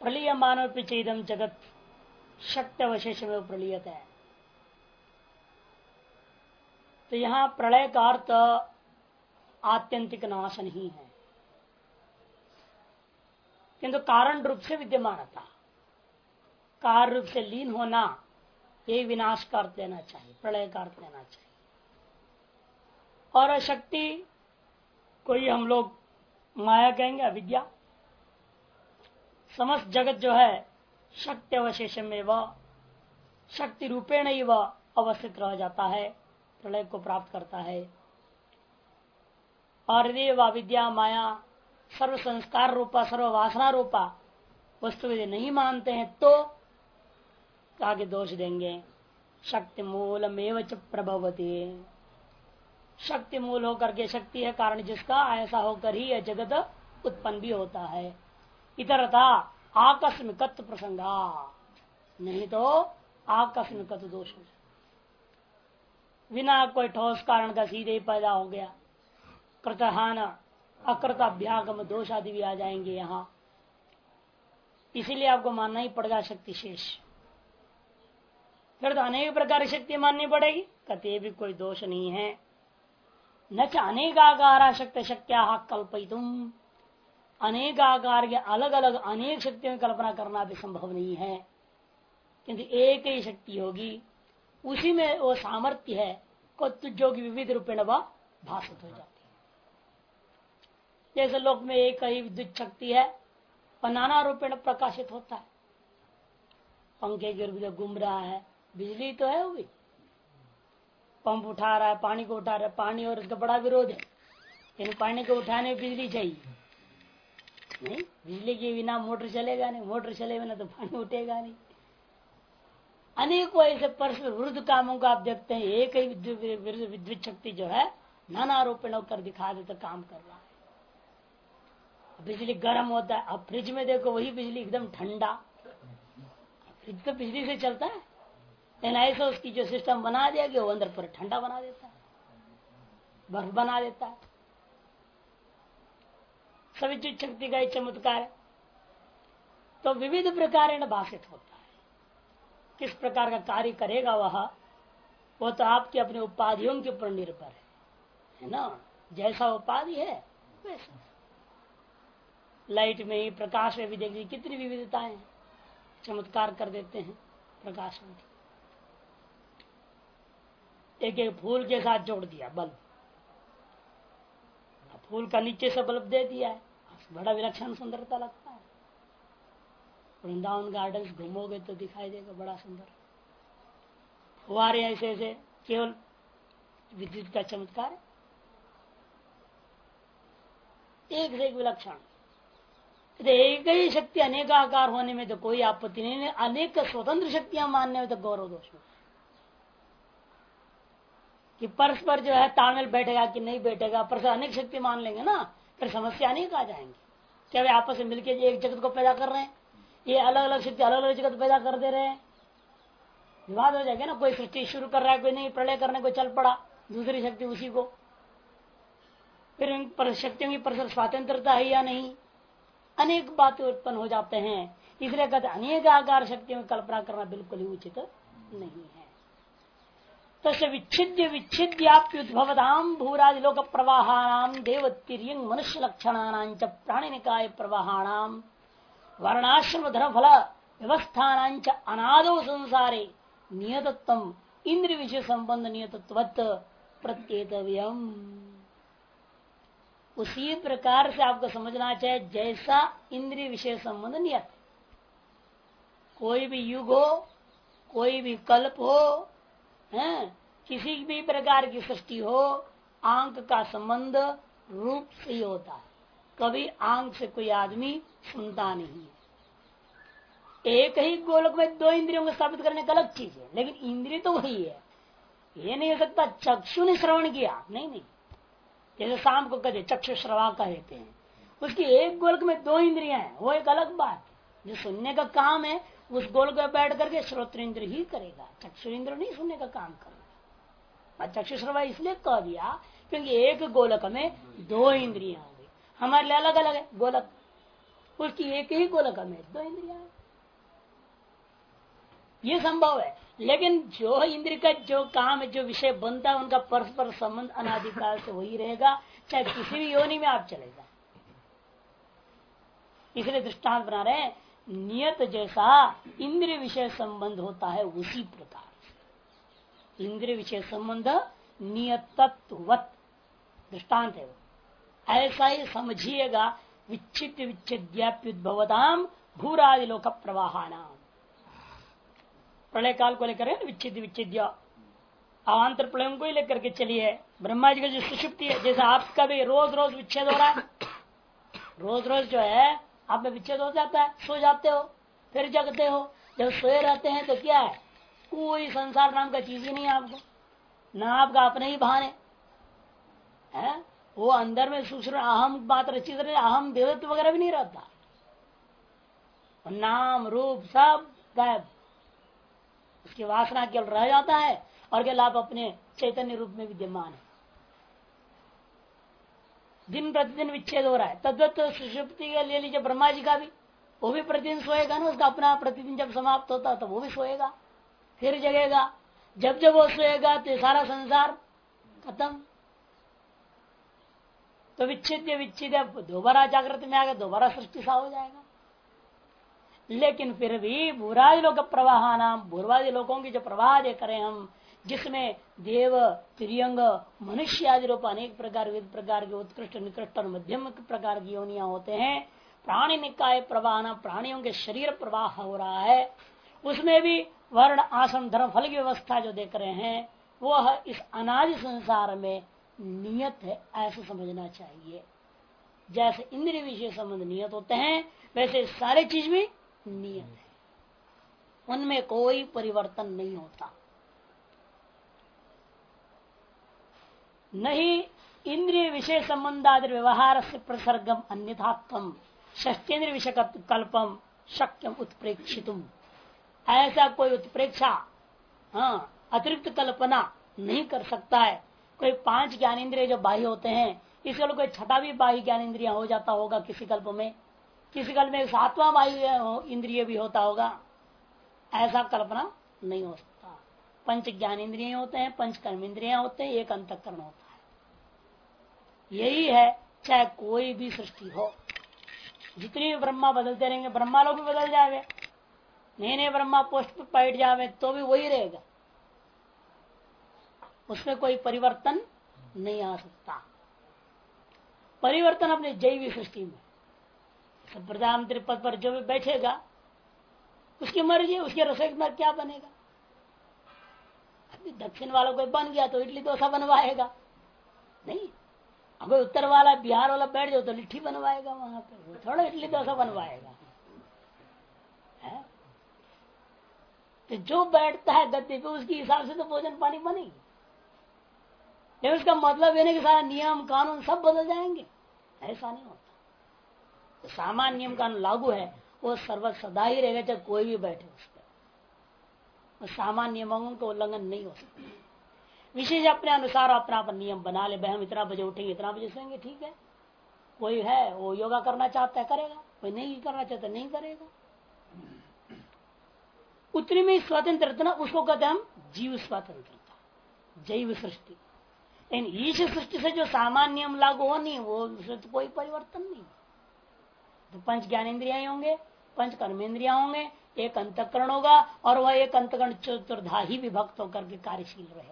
प्रलीय मानव पिछेदम जगत शक्ति अवशेष में प्रलीयत है। तो यहां प्रलय का अर्थ आत्यंतिक नाश नहीं है, किंतु कारण रूप से विद्यमान था। कार्य रूप से लीन होना यही विनाश का अर्थ लेना चाहिए, प्रलय का अर्थ लेना चाहिए। और शक्ति कोई हम लोग माया कहेंगे, अविद्या। समस्त जगत जो है शक्ति अवशेष में वह शक्ति रूपेण ही वह अवस्थित रह जाता है, प्रलय को प्राप्त करता है। और यदि वह विद्या माया सर्व संस्कार रूपा सर्व वासना रूपा वस्तु यदि नहीं मानते हैं तो आगे दोष देंगे। शक्ति मूलमेव च प्रभवती, शक्ति मूल होकर के शक्ति है कारण जिसका, ऐसा होकर ही यह जगत उत्पन्न भी होता है। इतरता आकस्मिकत्व प्रसंगा, नहीं तो आकस्मिकत्व दोष हो, बिना कोई ठोस कारण का सीधे ही पैदा हो गया। कृतहान अकृत अभ्यागम दोष आदि भी आ जाएंगे यहाँ, इसीलिए आपको मानना ही पड़ेगा शक्ति शेष। फिर तो अनेक प्रकार की शक्ति माननी पड़ेगी, कहते भी कोई दोष नहीं है। न च अनेकाकारा शक्ति शक्या कल्पयितुम, अनेक आकार के अलग अलग अनेक शक्तियों की कल्पना करना भी संभव नहीं है, किंतु एक ही शक्ति होगी, उसी में वो सामर्थ्य है को जो की विविध रूपेण वह भाषित हो जाती है। जैसे लोक में एक ही विद्युत शक्ति है और नाना रूपेण प्रकाशित होता है। पंखे के रूप में घूम रहा है, बिजली तो है, वो भी पंप उठा रहा है, पानी को उठा रहा है, पानी और इसका बड़ा विरोध है, लेकिन पानी को उठाने में बिजली चाहिए। नहीं, बिजली के बिना मोटर चलेगा नहीं, मोटर चले बिना तो पानी उठेगा नहीं। अनेकों ऐसे परस्पर विरुद्ध कामों का आप देखते हैं, एक ही विद्युत शक्ति जो है नाना आरोपण होकर दिखा देता काम कर रहा है। बिजली गर्म होता है, अब फ्रिज में देखो वही बिजली एकदम ठंडा, फ्रिज तो बिजली से चलता है, लेकिन ऐसा उसकी जो सिस्टम बना दिया गया वो अंदर पर ठंडा बना देता है, बर्फ बना देता है। सभी चीज शक्ति का चमत्कार है। तो विविध प्रकार भाषित होता है, किस प्रकार का कार्य करेगा वह, वो तो आपकी अपने उपाधियों के ऊपर निर्भर है ना। जैसा उपाधि है वैसा। लाइट में ही प्रकाश में भी देखिए कितनी विविधताएं चमत्कार कर देते हैं प्रकाश में। एक एक फूल के साथ जोड़ दिया बल्ब, फूल का नीचे से बल्ब दे दिया है, बड़ा विलक्षण सुंदरता लगता है। वृंदावन गार्डन घूमोगे तो दिखाई देगा बड़ा सुंदर। फुहारे ऐसे ऐसे केवल विद्युत का चमत्कार है, एक से एक विलक्षण। तो एक ही शक्ति अनेक आकार होने में तो कोई आपत्ति नहीं, अनेक स्वतंत्र शक्तियां मानने में तो गौरव दोष नहीं कि परस्पर जो है तालमेल बैठेगा कि नहीं बैठेगा। परस्पर अनेक शक्ति मान लेंगे ना, फिर समस्या अनेक आ जाएंगे। क्या वे आपस में मिलकर एक जगत को पैदा कर रहे हैं, ये अलग अलग शक्ति अलग अलग जगत पैदा कर दे रहे हैं, विवाद हो जाएगा ना। कोई सृष्टि शुरू कर रहा है, कोई नहीं, प्रलय करने को चल पड़ा दूसरी शक्ति उसी को। फिर इन शक्तियों की परस्पर स्वतंत्रता है या नहीं, अनेक बातें उत्पन्न हो जाते हैं। इसलिए कहते अनेक आकार शक्तियों की कल्पना करना बिल्कुल ही उचित नहीं है। तस्य विच्छिद्य विच्छिद्याप्युद्भवताम भूरादि लोक प्रवाहानाम देवतिर्यंग मनुष्य लक्षणानां च प्राणी निकाय प्रवाहानाम वर्णाश्रम धर्म फल व्यवस्थानां च अनादो संसारे नियतत्वम इंद्रिय विषय संबंध नियतत्वत् प्रत्येतव्यम। उसी प्रकार से आपको समझना चाहिए जैसा इंद्रिय विषय संबंध नियत। कोई भी युग हो, कोई भी कल्प हो, किसी भी प्रकार की सृष्टि हो, आंख का संबंध रूप से ही होता है। कभी आंख से कोई आदमी सुनता नहीं है। एक ही गोलक में दो इंद्रियों को स्थापित करने का अलग चीज है, लेकिन इंद्रिय तो वही है। ये नहीं हो सकता चक्षु ने श्रवण किया, नहीं नहीं। जैसे शाम को कहते चक्षु श्रवा कहते हैं, उसकी एक गोलक में दो इंद्रियां हैं, वो एक अलग बात। जो सुनने का काम है उस गोलक में बैठ करके श्रोत्र इंद्र ही करेगा, चक्षु इंद्र नहीं सुनने का काम करेगा। चक्षु श्रवा इसलिए कह दिया क्योंकि एक गोलक में दो इंद्रियां हो गई। हमारे लिए अलग अलग है गोलक, उसकी एक ही गोलक में 2 इंद्रिया है, ये संभव है। लेकिन जो इंद्र का जो काम जो विषय बनता है उनका परस्पर संबंध अनादिकाल से वही रहेगा, चाहे किसी भी योनि में आप चले जाए। इसलिए दृष्टांत बना रहे हैं, नियत जैसा इंद्रिय विषय संबंध होता है उसी प्रकार इंद्रिय विषय संबंध नियतत्ववत दृष्टांत है वो। ऐसा ही समझिएगा विच्छिन्न विच्छेद्याप्युद्भवताम भूरादि लोक प्रवाहानाम। प्रलय काल को लेकर विच्छिन्न विच्छेद्य अवान्तर प्रलय को ही लेकर के चलिए। ब्रह्मा जी का जो सुषुप्ति है, जैसे आपका भी रोज रोज विच्छेद हो रहा है, रोज रोज जो है आप में विच्छेद हो जाता है, सो जाते हो फिर जगते हो। जब सोए रहते हैं तो क्या है, कोई संसार नाम का चीज ही नहीं है आपको, ना आपका अपने ही भान है। वो अंदर में सूक्ष्म अहम मात्र चीज रहे, अहम देवत्व वगैरह भी नहीं रहता, नाम रूप सब गायब, उसकी वासना केवल रह जाता है और केवल आप अपने चैतन्य रूप में विद्यमान है। दिन प्रतिदिन विच्छेद हो रहा है। तद्वत सुषुप्ति का ले लीजिए, ब्रह्मा जी का भी, वो भी प्रतिदिन सोएगा ना, उसका अपना प्रतिदिन जब समाप्त होता है तो वो भी सोएगा फिर जगेगा। जब जब वो सोएगा तो सारा संसार खत्म। तो विच्छेद विच्छेद दोबारा जागृत में आ गया, दोबारा सृष्टि सा हो जाएगा। लेकिन फिर भी भूरादि लोक प्रवाह नाम, भूर्वादि लोगों की जो प्रवाह देख रहे हम, जिसमें देव तिर्यंग मनुष्य आदि रूप अनेक प्रकार के उत्कृष्ट निकृष्ट और मध्यम प्रकार की योनियां होते हैं। प्राणी निकाय प्रवाह नाम, प्राणियों के शरीर प्रवाह हो रहा है, उसमें भी वर्ण आश्रम धर्म फल की व्यवस्था जो देख रहे हैं वह इस अनादि संसार में नियत है, ऐसे समझना चाहिए। जैसे इंद्रिय विषय संबंध नियत होते हैं, वैसे सारे चीज भी नियत है, उनमें कोई परिवर्तन नहीं होता। नहीं इंद्रिय विषय संबंधादि व्यवहार से प्रसर्गम अन्यथात्म षष्ठेन्द्रिय विषय कल्पम शक्यम उत्प्रेक्षितुम, ऐसा कोई उत्प्रेक्षा अतिरिक्त कल्पना नहीं कर सकता है। कोई 5 ज्ञानेन्द्रिय जो बाह्य होते हैं, इस कल्प कोई छठा भी बाह्य ज्ञानेन्द्रिय हो जाता होगा किसी कल्प में, किसी कल्प में 7वां बाह्य इंद्रिय भी होता होगा, ऐसा कल्पना नहीं हो सकता। 5 ज्ञानेन्द्रिय होते हैं, 5 कर्मेंद्रियां होते हैं, 1 अंतःकरण होता है। यही है चाहे कोई भी सृष्टि हो, जितनी भी ब्रह्मा बदलते रहेंगे, ब्रह्मा लोग भी बदल जाएंगे, नए ब्रह्मा पोस्ट पर बैठ जावे तो भी वही रहेगा, उसमें कोई परिवर्तन नहीं आ सकता। परिवर्तन अपने जैविक सृष्टि में प्रधानमंत्री पद पर जो भी बैठेगा उसकी मर्जी, उसके रसोई में क्या बनेगा। अभी दक्षिण वाला कोई बन गया तो इडली डोसा बनवाएगा नहीं, अगर उत्तर वाला बिहार वाला बैठ जाओ तो लिट्टी बनवाएगा, वहां पर थोड़ा इडली डोसा बनवाएगा है? तो जो बैठता है गद्दे पे उसके हिसाब से तो भोजन पानी बनेगी। लेकिन उसका मतलब ये नहीं कि सारा नियम कानून सब बदल जाएंगे, ऐसा नहीं होता। तो सामान्य नियम कानून लागू है वो सर्व सदा ही रहेगा, चाहे कोई भी बैठे उस पर, सामान्य नियमों का उल्लंघन नहीं हो सकता। विशेष अपने अनुसार अपना अपन नियम बना ले, हम इतना बजे उठेंगे इतना बजे सोएंगे, ठीक है। कोई है वो योगा करना चाहता है करेगा, कोई नहीं करना चाहता नहीं करेगा। उतनी में स्वतंत्रता उसको कहते हैं हम जीव स्वतंत्रता, जैव सृष्टि। लेकिन ईश सृष्टि से जो सामान्य नियम लागू हो नहीं, वो तो कोई परिवर्तन नहीं। तो 5 ज्ञानेन्द्रियां होंगे, 5 कर्मेंद्रियां होंगे, 1 अंतःकरण होगा, और वह 1 अंतःकरण चतुर्धा ही विभक्त होकर के कार्यशील रहेगा।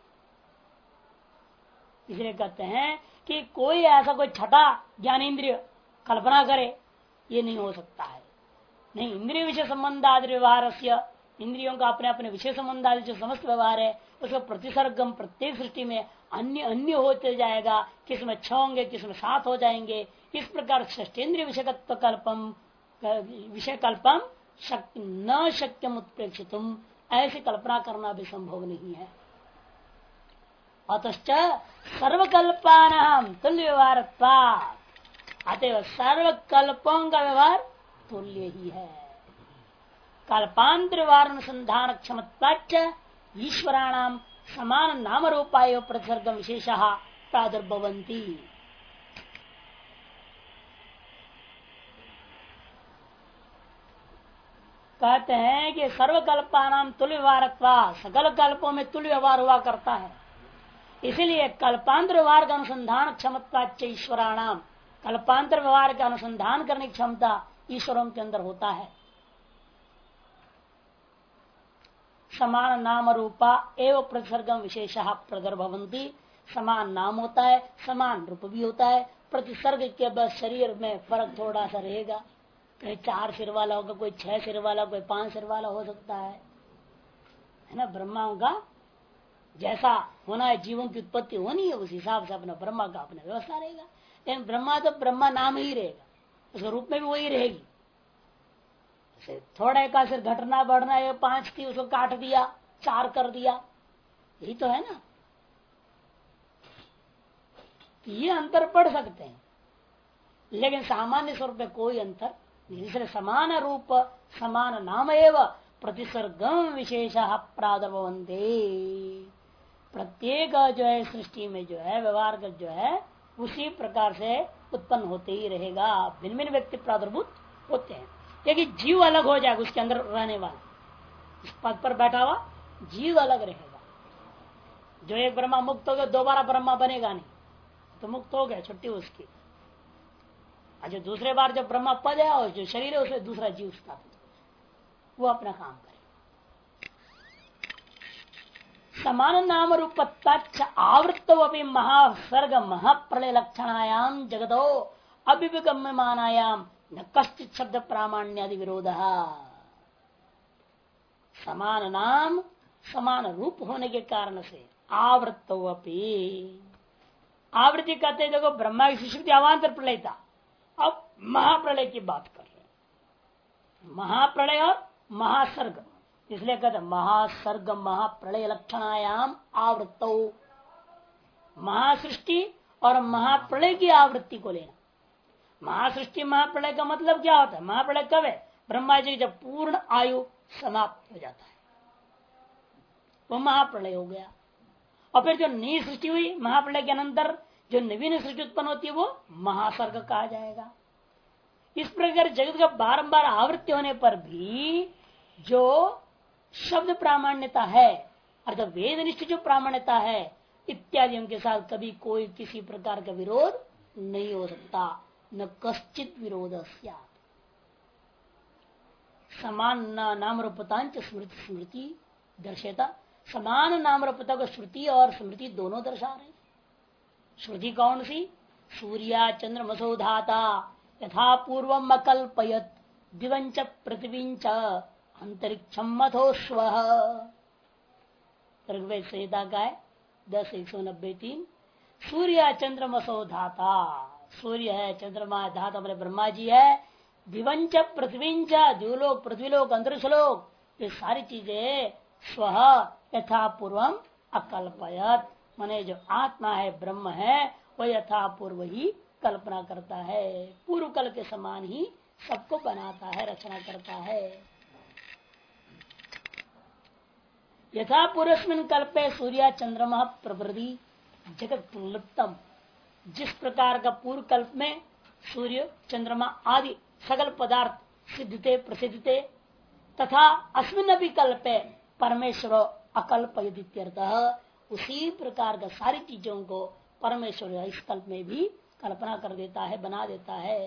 इसलिए कहते हैं कि कोई ऐसा कोई छठा ज्ञानेन्द्रिय कल्पना करे, ये नहीं हो सकता है। नहीं, इंद्रिय विषय संबंध आदि व्यवहार, इंद्रियों का अपने अपने विषय संबंध आदि जो समस्त व्यवहार है उसका प्रतिसर्गम प्रत्येक सृष्टि में अन्य अन्य होते जाएगा, किसमें 6 होंगे, किसमें 7 हो जाएंगे। इस प्रकार षष्ठेन्द्रिय विषयत्व कल्पम विषय कल्पम न शक्यम उत्प्रेक्षितुम, ऐसी कल्पना करना भी संभव नहीं है। अतश्च सर्वकल्पानां तुल्य व्यवहार, अतएव सर्वकल्पों का व्यवहार तुल्य ही है। कल्पांतर व्यवहार अनुसंधान क्षमत्वाच्च ईश्वराणाम समान नाम रूपाय प्रतिसर्ग विशेष प्रादुर्भवन्ति। कहते हैं कि सर्वकल्पानाम तुल्य व्यवहारत्वा, सकल कल्पों में तुल्य व्यवहार हुआ करता है। इसीलिए कल्पांतर व्यवहार का अनुसंधान क्षमत्वाच्च ईश्वराणाम, कल्पांतर व्यवहार का अनुसंधान करने की क्षमता ईश्वरों के अंदर होता है। समान नाम रूपा एवं प्रतिसर्गम विशेष प्रदर्भवंती, समान नाम होता है, समान रूप भी होता है, प्रतिसर्ग के बस शरीर में फर्क थोड़ा सा रहेगा, कहीं 4 सिर वाला होगा, कोई 6 सिर वाला, कोई 5 सिर वाला हो सकता है ना। ब्रह्माओं का जैसा होना है, जीवों की उत्पत्ति होनी है, उस हिसाब से अपना ब्रह्मा का अपना व्यवस्था रहेगा। लेकिन ब्रह्मा तो ब्रह्मा नाम ही रहेगा, उसके रूप में भी वही रहेगी। थोड़ा का सिर घटना बढ़ना, ये 5 थी उसको काट दिया, 4 कर दिया, यही तो है ना। ये अंतर पढ़ सकते हैं, लेकिन सामान्य स्वरूप में कोई अंतर नहीं। इसलिए समान रूप समान नाम एवं प्रतिसर्गम विशेष प्रादुर्भवन्ते, प्रत्येक जो है सृष्टि में जो है व्यवहार का जो है उसी प्रकार से उत्पन्न होते ही रहेगा। भिन्न भिन्न व्यक्ति प्रादुर्भूत होते हैं, लेकिन जीव अलग हो जाएगा, उसके अंदर रहने वाला इस पद पर बैठा हुआ जीव अलग रहेगा। जो एक ब्रह्मा मुक्त हो गया, दोबारा ब्रह्मा बनेगा नहीं, तो मुक्त हो गया, छुट्टी उसकी। अच्छा, दूसरे बार जब ब्रह्मा पद है और जो शरीर है उसमें दूसरा जीव स्थापित, वो अपना काम करे। समान नाम रूपत्ताच्च आवृत्तो अपनी महासर्ग महाप्रलय लक्षणायाम जगतो अभिगम्यमानायाम न कश्चित शब्द प्रामाण्यादि विरोध। समान नाम समान रूप होने के कारण से आवृत्तो अपनी, आवृत्ति कहते हैं, देखो ब्रह्मा की सृष्टि अवान्तर प्रलय था, अब महाप्रलय की बात कर रहे हैं। महाप्रलय और महासर्ग, इसलिए कहते महासर्ग महाप्रलय लक्षणायाम आवृत्तो, महासृष्टि और महाप्रलय की आवृत्ति को लेना। महासृष्टि महाप्रलय का मतलब क्या होता है? महाप्रलय कब है? ब्रह्मा जी जब पूर्ण आयु समाप्त हो जाता है वो महाप्रलय हो गया। और फिर जो नई सृष्टि हुई महाप्रलय के अनंतर जो नवीन सृष्टि उत्पन्न होती है वो महासर्ग कहा जाएगा। इस प्रकार जगत का बारंबार आवृत्ति होने पर भी जो शब्द प्रामाण्यता है अर्थात वेदनिष्ठ जो प्रामाण्यता है इत्यादि के साथ कभी कोई किसी प्रकार का विरोध नहीं हो सकता, न कश्चित विरोध। समान नाम रूपतांच स्मृति स्मृति दर्शेता, समान नाम रूपता को श्रुति और स्मृति दोनों दर्शा रहे। श्रुति कौन सी? सूर्या चंद्रमसो धाता यथा पूर्वम अकल्पयत दिवंच पृथ्वींच अंतरिक्षम मथोश्व। ऋग्वेद संहिता का है 10:193। सूर्य चंद्रमसो धाता, सूर्य है, चंद्रमा धाता हमारे ब्रह्मा जी है, दिवंच पृथ्वींच द्यूलोक पृथ्वीलोक अंतरिक्षलोक, ये सारी चीजें स्व यथा पूर्वम अकल्पयत, माने जो आत्मा है ब्रह्म है वह यथा पूर्व ही कल्पना करता है, पूर्व कल के समान ही सबको बनाता है, रचना करता है। यथा पूर्वस्मिन् कल्पे सूर्य चंद्रमा प्रवृत्ति जगत प्रलुप्तम, जिस प्रकार का पूर्व कल्प में सूर्य चंद्रमा आदि सकल पदार्थ सिद्धते प्रसिद्धते तथा अस्मिन् भी कल्पे परमेश्वर अकल्पयदित्यर्थः, उसी प्रकार का सारी चीजों को परमेश्वर इस कल्प में भी कल्पना कर देता है, बना देता है।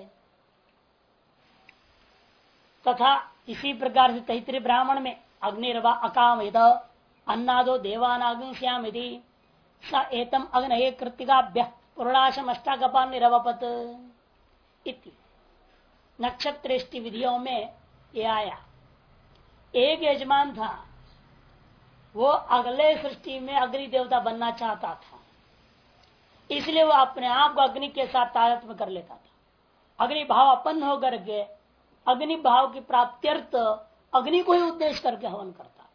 तथा इसी प्रकार से तैत्रीय ब्राह्मण में अग्निर्वा अकामयत अन्नादो देवानाग्निश्याम यदि स एतम अग्नये कृतिकाभ्य पुरुषाशम अष्टाकपान निरवपत इति। नक्षत्रेष्टि विधियों में ये आया, एक यजमान था, वो अगले सृष्टि में अग्नि देवता बनना चाहता था, इसलिए वो अपने आप को अग्नि के साथ तादात्म्य कर लेता था। अग्नि भाव अपन्न होकर के अग्नि भाव की प्राप्त्यर्थ अग्नि को ही उद्देश्य करके हवन करता था,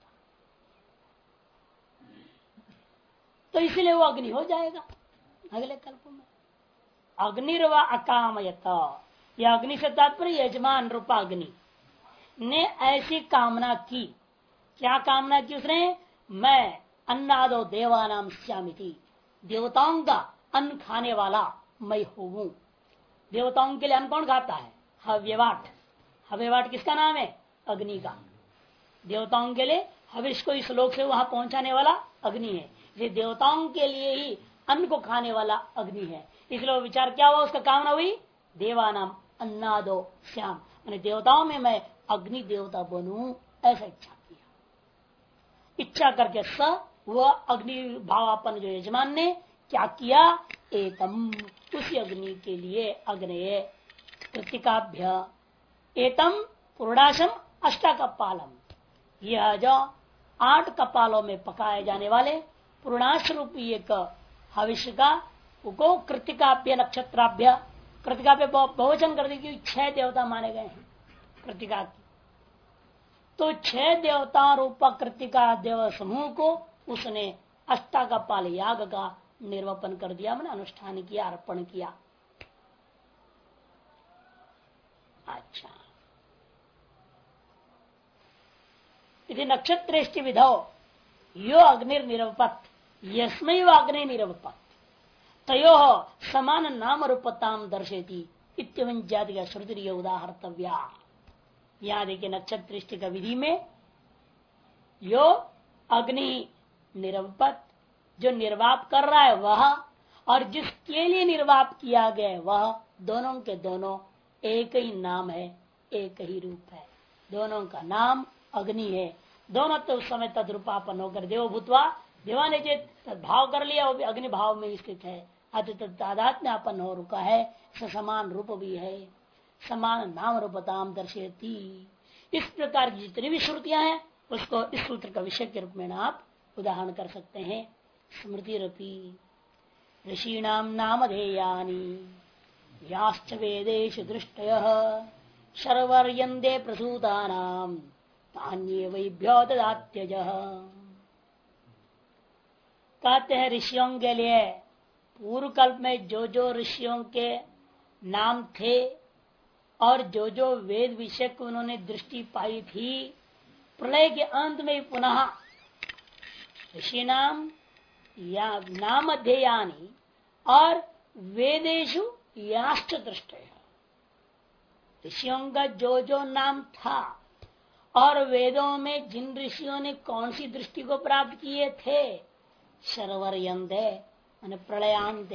तो इसलिए वो अग्नि हो जाएगा अगले कल्प में। अग्निर्वा अकामयत, यह अग्नि से तात्पर्य यजमान रूपा अग्नि ने ऐसी कामना की। क्या कामना की उसने? मैं अन्नादो देवानाम श्यामिति, देवताओं का अन्न खाने वाला मैं हूं। देवताओं के लिए अन्न कौन खाता है? हव्यवाट। हव्यवाट किसका नाम है? अग्नि का। देवताओं के लिए हविष्य को इस लोक से वहां पहुंचाने वाला अग्नि है, ये देवताओं के लिए ही अन्न को खाने वाला अग्नि है। इसलिए विचार क्या हुआ, उसका कामना हुई देवानाम अन्नादो श्याम, मैंने देवताओं में मैं अग्नि देवता बनूं, ऐसा इच्छा किया। इच्छा करके स वह अग्नि भावापन जो यजमान ने क्या किया, एतम उसी अग्नि के लिए अग्नये कृतिकाभ्य एतम पूर्णाशम अष्टा कपालम, यह जो 8 कपालों में पकाए जाने वाले पूर्णाश रूपी एक हविष्य का को कृतिकाभ्य नक्षत्राभ्य, कृतिकाभ्य बहुवचन कर दी क्योंकि 6 देवता माने गए हैं कृतिका की, तो 6 देवता रूप कृतिका देव समूह को उसने अष्टा कपाल याग का निर्वपन कर दिया, मैंने अनुष्ठान किया, अर्पण किया। अच्छा, यदि नक्षत्रेष्टि विधौ यो अग्निर्निरवपत यस्मै अग्नि निरवपत तयो समान नाम रूपताम दर्शेती इत्यवं जाति का श्रुति उदाहर्तव्या। यहाँ देखिए नक्षत्रेष्टि का विधि में यो अग्नि निरवपत, जो निर्वाप कर रहा है वह, और जिसके लिए निर्वाप किया गया वह, दोनों के दोनों एक ही नाम है, एक ही रूप है, दोनों का नाम अग्नि है। दोनों तो उस समय तद्रूपापन होकर देव भूतवा, देवा ने भाव कर लिया, वो भी अग्नि भाव में स्थित है, अतः तादात्म्यापन हो रुका है, समान रूप भी है, समान नाम रूपताम दर्शयती। इस प्रकार की जितनी भी श्रुतियां हैं उसको इस सूत्र का विषय के रूप में आप उदाहरण कर सकते हैं। स्मृति रपी ऋषीणाम नामधेयानि याश्च वेदेषु दृष्टयः शर्वर्यन्ते प्रसूतानाम तान्येवैभ्यो ददात्यजः। कहते हैं ऋषियों के लिए पूर्व कल्प में जो जो ऋषियों के नाम थे और जो जो वेद विषय को उन्होंने दृष्टि पाई थी, प्रलय के अंत में पुनः ऋषि नाम या नाम अध्ययानी और वेदेशु याश्च दृष्ट, ऋषियों का जो जो नाम था और वेदों में जिन ऋषियों ने कौन सी दृष्टि को प्राप्त किए थे, शर्वर्यन्ते माने प्रलयांत,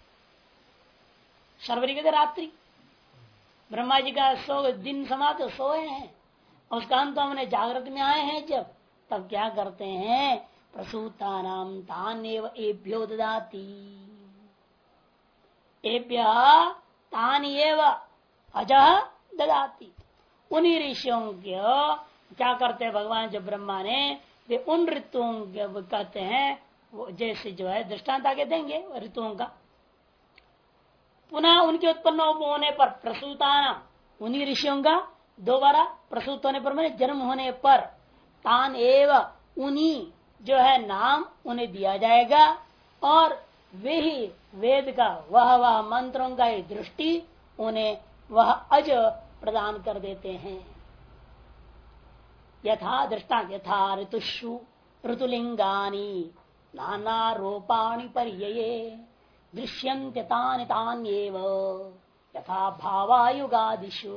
शर्वरी कहते रात्रि, ब्रह्मा जी का दिन समाप्त सोए हैं, उसका अंत हमने जागृत में आए हैं जब, तब क्या करते हैं, प्रसूता नाम तान्येव एभ्यो ददाति, एभ्य तान्येव अजः ददाति। उन्हीं ऋषियों के क्या करते हैं भगवान जब ब्रह्मा ने, वे उन ऋतुओं के कहते हैं वो जैसे जो है दृष्टांत आगे देंगे ऋतुओं का, पुनः उनके उत्पन्न होने पर प्रसूताना, उन्हीं ऋषियों का दोबारा प्रसूत होने पर, मैंने जन्म होने पर, तान एव उन्हीं जो है नाम उन्हें दिया जाएगा, और वे ही वेद का वह मंत्रों का ही दृष्टि उन्हें वह अज प्रदान कर देते हैं। यथा दृष्टांत यथा ऋतुषु ऋतुलिंगानी नाना रूपाणि पर्यये दृश्यन्ते तानि तान्येव यथा भावायुगादिषु।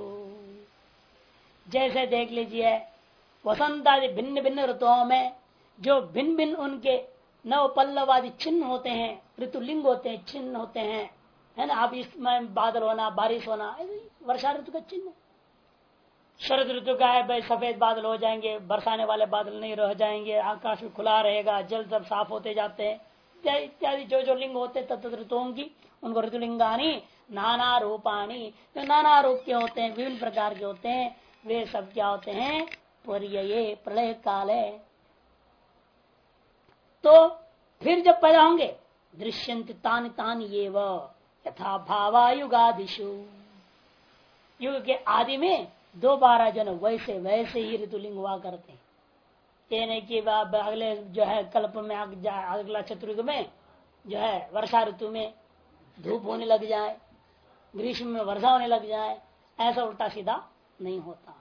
जैसे देख लीजिए वसंत आदि भिन्न भिन्न ऋतुओं में जो भिन्न भिन्न उनके नव पल्लवादि चिन्ह होते हैं, ऋतुलिंग होते हैं, चिन्ह होते हैं, है ना। अब इसमें बादल होना, बारिश होना, वर्षा ऋतु का चिन्ह। शरद ऋतु का है भाई, सफेद बादल हो जाएंगे, बरसाने वाले बादल नहीं रह जाएंगे, आकाश भी खुला रहेगा, जल सब साफ होते जाते हैं, इत्यादि जो जो लिंग होते तत्त ऋतुओं की, उनको ऋतुलिंगानी नाना रूपाणी, जो नाना रूप के होते हैं, विभिन्न प्रकार के होते हैं, वे सब क्या होते हैं, पर्यये प्रलय काल है। तो फिर जब पैदा होंगे दृश्यंत तान तान ये यथा भावायुगादिशु, युग के आदि में दोबारा जन वैसे वैसे ही ऋतुलिंग हुआ करते हैं। ये नहीं कि अगले जो है कल्प में अगला चतुर्युग में जो है वर्षा ऋतु में धूप होने लग जाए, ग्रीष्म में वर्षा होने लग जाए, ऐसा उल्टा सीधा नहीं होता।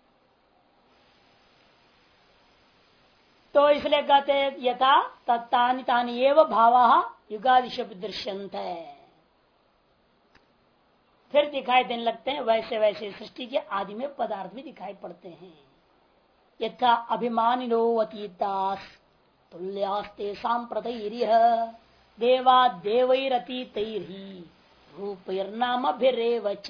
तो इसलिए कहते हैं यथा तत्तानि तानि एव भावाः युगादिषु दृश्यन्ते, फिर दिखाई देने लगते हैं वैसे वैसे सृष्टि के आदि में पदार्थ भी दिखाई पड़ते हैं। यथा अभिमानिनो अतीतास तुल्यास्ते सांप्रतैरिह देवा देवैरतीतैर्हि रूपैर्नामभिरेव च।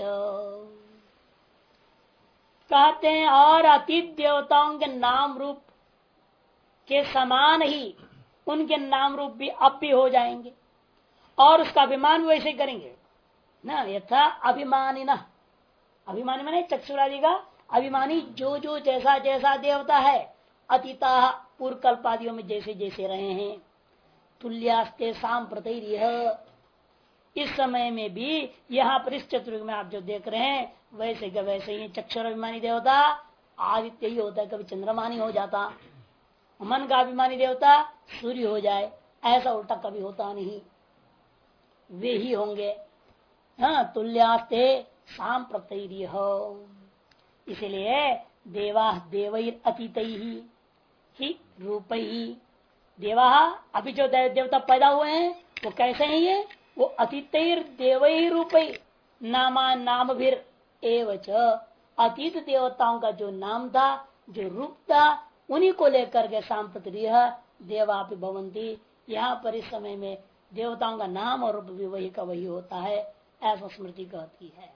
कहते हैं और अतीत देवताओं के नाम रूप के समान ही उनके नाम रूप भी अब भी हो जाएंगे और उसका अभिमान वैसे करेंगे ना। यथा अभिमानी न, अभिमानी माने चक्षुरादि का अभिमानी जो जो जैसा जैसा देवता है अतीता पूर्व कल्पादियों में जैसे जैसे रहे हैं। तुल्यास्ते सांप्रतैर्यः, इस समय में भी यहाँ पर इस चतुर्युग में आप जो देख रहे हैं वैसे का वैसे ही चक्षुर अभिमानी देवता आदित्य ही होता है, कभी चंद्रमा नहीं हो जाता। मन का अभिमानी देवता सूर्य हो जाए, ऐसा उल्टा कभी होता नहीं, वे ही होंगे। हाँ, तुल्यास्ते सांप्रतैर्यः, इसलिए देवा देवैर अतीतैहि ही रूपैहि। देवा अभी जो देवता पैदा हुए हैं वो कैसे हैं? ये वो अतीतैर देवैर रूपै नामा नाम भीर एवच, अतीत देवताओं का जो नाम था जो रूप था उन्हीं को लेकर के सांप्रतैर्यः देवापि भवन्ति। यहाँ पर इस समय में देवताओं का नाम और रूप भी वही का वही होता है, ऐसा स्मृति कहती है।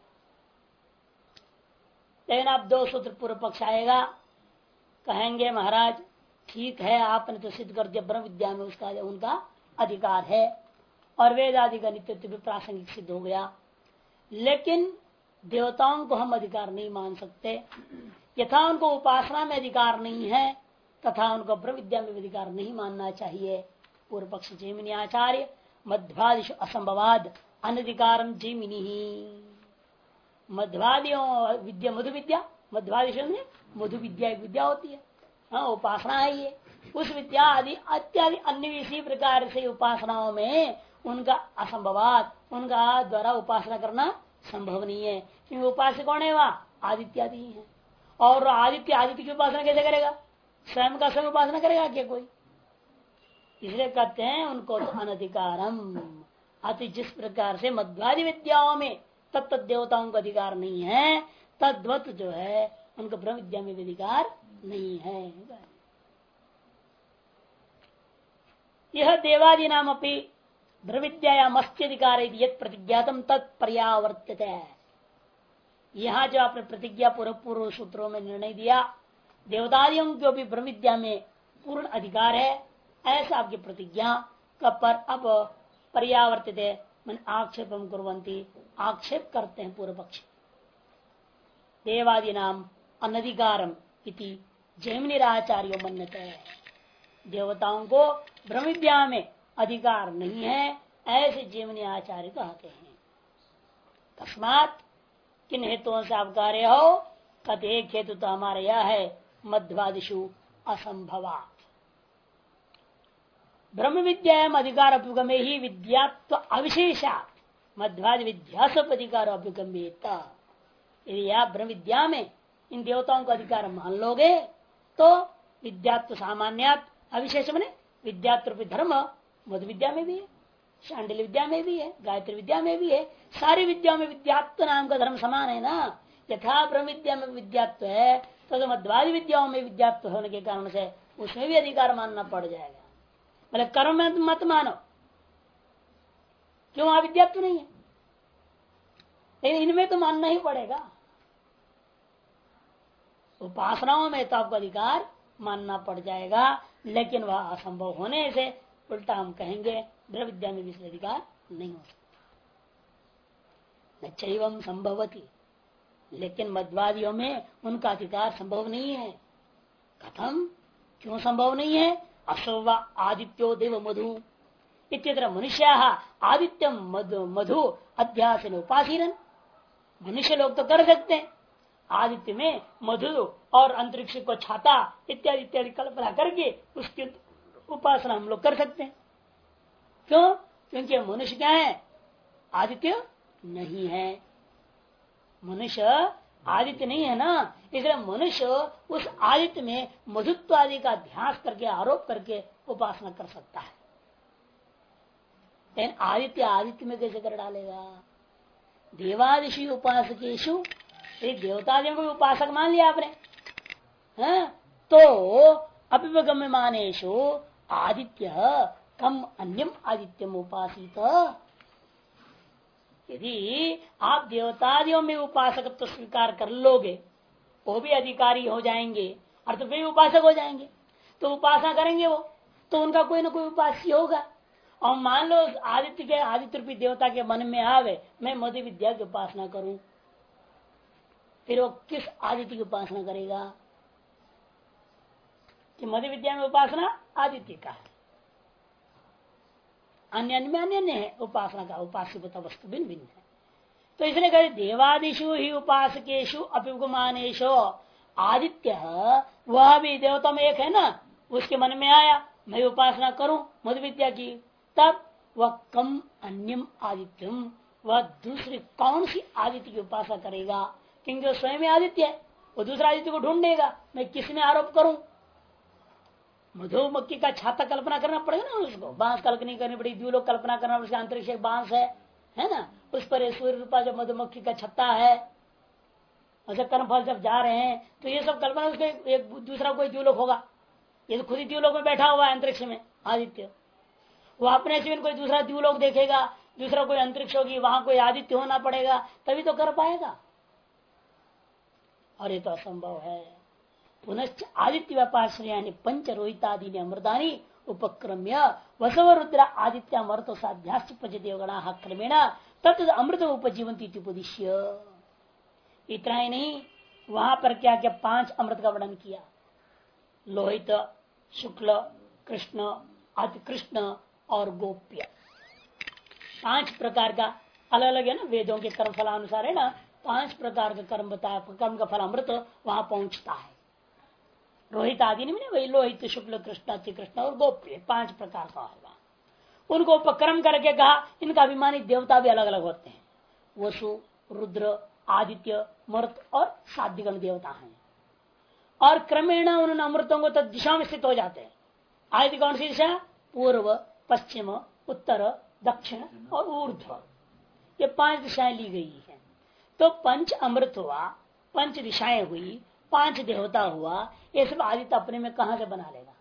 लेकिन अब दो सूत्र पूर्व पक्ष आएगा, कहेंगे महाराज ठीक है आपने तो सिद्ध कर दिया ब्रह्म विद्या में उसका उनका अधिकार है और वेद आदि का नित्यत्व भी प्रासंगिक सिद्ध हो गया, लेकिन देवताओं को हम अधिकार नहीं मान सकते। यथा उनको उपासना में अधिकार नहीं है तथा उनको ब्रह्म विद्या में अधिकार नहीं मानना चाहिए। पूर्व पक्ष जैमिनी आचार्य मध्वादिशु असंभवाद अनधिकारम जैमिनी ही। मध्वादियों विद्या मधु विद्या, मध्वादिशु में मधु विद्या एक विद्या होती है, हाँ उपासना है ये। उस विद्या आदि इत्यादि अन्य इसी प्रकार से उपासनाओं में उनका असंभवात, उनका द्वारा उपासना करना संभव नहीं है, क्योंकि उपास्य कौन है? वहाँ आदित्यादि है। और आदित्य आदित्य की उपासना कैसे करेगा? स्वयं का स्वयं उपासना करेगा क्या कोई? इसलिए कहते हैं उनको तो अनधिकारम। अति जिस प्रकार से मध्वादि विद्याओं में तत्त देवताओं का अधिकार नहीं है, तद्वत जो है उनको ब्रह्म विद्या में भी अधिकार नहीं है। यह देवादि नाम अपनी ब्रह्म विद्या मस्त्यधिकार प्रतिज्ञातम तत्पर्यावर्तित है। यहाँ जो आपने प्रतिज्ञा पूर्व सूत्रों में निर्णय दिया देवतादियों को भी ब्रह्म विद्या में पूर्ण अधिकार है, ऐसा आपकी प्रतिज्ञा का पर अब पर्यावर्तित है मन आक्षेपम कुर्वन्ति, आक्षेप करते हैं पूर्व पक्ष। देवादि नाम अनधिकारम इति जैमिनिराचार्यो मन्यते, देवताओं को ब्रह्म विद्या में अधिकार नहीं है ऐसे जैमिनी आचार्य कहते हैं। तस्मात किन हेतुओं से आप कह रहे हो? कत एक हेतु तो हमारा यह है मध्वादिशु असंभवात, ब्रह्म विद्या अधिकार अभ्युगमे ही विद्यात्व अविशेषात मध्वादि विद्या सब अधिकार अभ्युगम्येत। यदि आप ब्रह्म विद्या में इन देवताओं का अधिकार मान लोगे तो विद्यात्व सामान्यात अविशेष बने विद्यात्व धर्म मधु विद्या में भी है, शांडिल्य विद्या में भी है, गायत्री विद्या में भी है, सारी विद्याओं में विद्यात्व नाम का धर्म समान है ना। यथा ब्रह्म विद्या में विद्यात्व है तो मध्वादि विद्याओं में विद्यात्व होने के कारण से उसमें भी अधिकार मानना पड़ जाएगा। मतलब कर्म में मत मानो, क्यों? वहां विद्यात्व नहीं है, लेकिन इनमें तो मानना ही पड़ेगा। उपासनाओं में तो आपको अधिकार मानना पड़ जाएगा, लेकिन वह असंभव होने से उल्टा हम कहेंगे ब्रह्म विद्या में भी इसलिए अधिकार नहीं हो सकता। न चैवम संभवती, लेकिन मध्वादियों में उनका अधिकार संभव नहीं है। कथम? क्यों संभव नहीं है? असोवा आदित्यो देव मधु इत्यत्र मनुष्य आदित्य मधु अध्यास उपासीन। मनुष्य लोग तो कर सकते हैं आदित्य में मधु और अंतरिक्ष को छाता इत्यादि इत्यादि कल्पना करके उसकी उपासना हम लोग कर सकते हैं। क्यों? क्योंकि मनुष्य क्या है? आदित्य नहीं है। मनुष्य आदित्य नहीं है ना, इसलिए मनुष्य उस आदित्य में मधुत्व आदि का अध्यास करके आरोप करके उपासना कर सकता है। लेकिन आदित्य आदित्य में कैसे कर डालेगा? देवादिशु उपासकेशु, देवतादियों को उपासक मान लिया आपने, हाँ? तो अभिगम्यमानेषु आदित्य कम अन्यम आदित्यम उपासित। यदि आप देवतादियों में उपासकत्व तो स्वीकार कर लोगे, वो भी अधिकारी हो जाएंगे और तो वे उपासक हो जाएंगे, तो उपासना करेंगे वो, तो उनका कोई ना कोई उपास्य होगा। और मान लो आदित्य रूपी देवता के मन में आवे मैं मधु विद्या की उपासना करूं, फिर वो किस आदित्य की उपासना करेगा? कि मधु विद्या में उपासना आदित्य का है, अन्य अन्य में अन्य है उपासना का, उपास्य वस्तु भिन्न भिन्न है। तो इसलिए कहते देवादिशु ही उपासकेशु अभिगमानेशो आदित्य, वह भी देवता में एक है ना, उसके मन में आया मैं उपासना करूं मधु विद्या की, तब वह कम अन्यम आदित्यम, वह दूसरी कौन सी आदित्य की उपासना करेगा? क्योंकि वो स्वयं आदित्य है, वो दूसरा आदित्य को ढूंढेगा मैं किस में आरोप करूं। मधुमक्खी का छाता कल्पना करना पड़ेगा ना, उसको बांस कल्पना करनी पड़ेगी, द्यूलोक कल्पना करना पड़ेगा, अंतरिक्ष एक बांस है ना, उस पर सूर्य रूपा जो मधुमक्खी का छत्ता है, ऐसे कर्मफल जब जा रहे हैं तो ये सब कल्पना, उसके एक दूसरा कोई द्यूलोक होगा, ये तो खुद ही द्यूलोक में बैठा हुआ है अंतरिक्ष में आदित्य, वो अपने से कोई दूसरा द्यूलोक देखेगा, दूसरा कोई अंतरिक्ष होगी, वहां कोई आदित्य होना पड़ेगा तभी तो कर पाएगा, और ये तो असंभव है। पुनश्च आदित्य व्यापाश्रयानि पंच रोहितादि अमृतानी उपक्रम्य वसव रुद्र आदित्य अमृत साध्याश्च प्रजदेवगणा क्रमेण तब अमृत उपजीवंती उपदिश्य। इतना ही नहीं, वहां पर क्या क्या 5 अमृत का वर्णन किया, लोहित, शुक्ल, कृष्ण, अति कृष्ण और गोप्य, 5 प्रकार का अलग अलग है ना, वेदों के कर्म फलानुसार है ना, 5 प्रकार का कर्म बताया, कर्म का फल अमृत वहां पहुंचता है। रोहित आदि नहीं, वही लोहित, शुक्ल, कृष्ण, अति कृष्ण और गोप्य, 5 प्रकार का होगा। उनको उपक्रम करके कहा इनका अभिमानी देवता भी अलग अलग होते हैं, वसु, रुद्र, आदित्य, मरुत और साध्यगण देवता हैं, और क्रमेण उन्होंने अमृतों को तद दिशा में स्थित हो जाते हैं। आदित्य कौन सी दिशा? पूर्व, पश्चिम, उत्तर, दक्षिण और ऊर्ध्व, ये 5 दिशाएं ली गई है। तो 5 अमृत हुआ, 5 दिशाएं हुई, 5 देवता हुआ, ये सब आदित्य अपने में कहां से बना लेगा?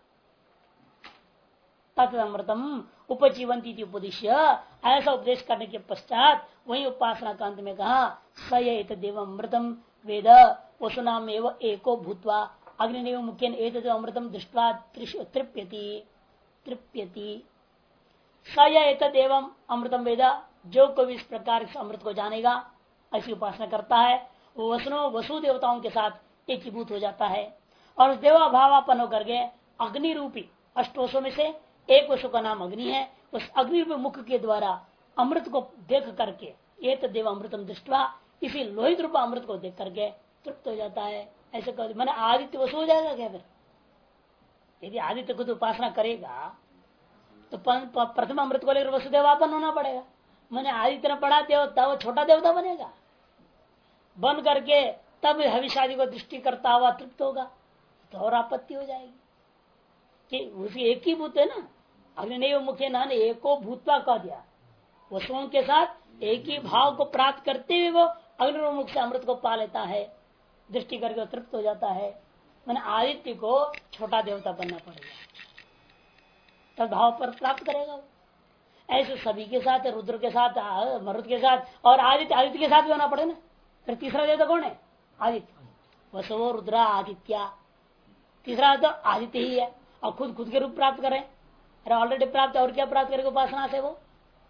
तत् अमृतम उपजीवंती उपदेश्य, ऐसा उपदेश करने के पश्चात वही उपासना का अंत में कहा सयत देव अमृतम वेद वसुनाम एवं एको भूतवा अग्निदेव मुख्य एतद अमृतम दृष्टवा तृप्यति तृप्यति। सयत देवम अमृतम वेद, जो कोई इस प्रकार इस अमृत को जानेगा, ऐसी उपासना करता है, वो वसु देवताओं के साथ एकीभूत हो जाता है, और देवाभावापन होकर के अग्नि रूपी अष्टोषों में से एक वसु का नाम अग्नि है, उस अग्नि रूपी मुख के द्वारा अमृत को देख करके एक देव अमृतम दृष्टवा, इसी लोहित रूप अमृत को देख करके तृप्त हो जाता है। ऐसे कर मैंने आदित्य वसु हो जाएगा क्या? फिर यदि आदित्य खुद उपासना करेगा तो प्रथम अमृत को लेकर वसुदेवापन होना पड़ेगा। मैंने आदित्य ने पढ़ा देवता, वो छोटा देवता बनेगा, बन करके तब हविषादि को दृष्टि करता हुआ तृप्त होगा, तो और आपत्ति हो जाएगी कि उसी एक ही भूत है ना, अग्निदेव मुख्य नाम एको भूतवा कह दिया, वसुओं के साथ एक ही भाव को प्राप्त करते हुए वो अग्निमुख से अमृत को पा लेता है, दृष्टि करके तृप्त हो जाता है। मैंने आदित्य को छोटा देवता बनना पड़ेगा, तब भाव पर प्राप्त करेगा वो। ऐसे सभी के साथ, रुद्र के साथ, मरुत के साथ और आदित्य के साथ भी होना पड़े ना। फिर तीसरा देवता कौन है? आदित्य, वसुओ रुद्र आदित्य, तीसरा तो आदित्य ही है, और खुद के रूप प्राप्त करें, अरे ऑलरेडी प्राप्त, और क्या प्राप्त करेगा उपासना से वो?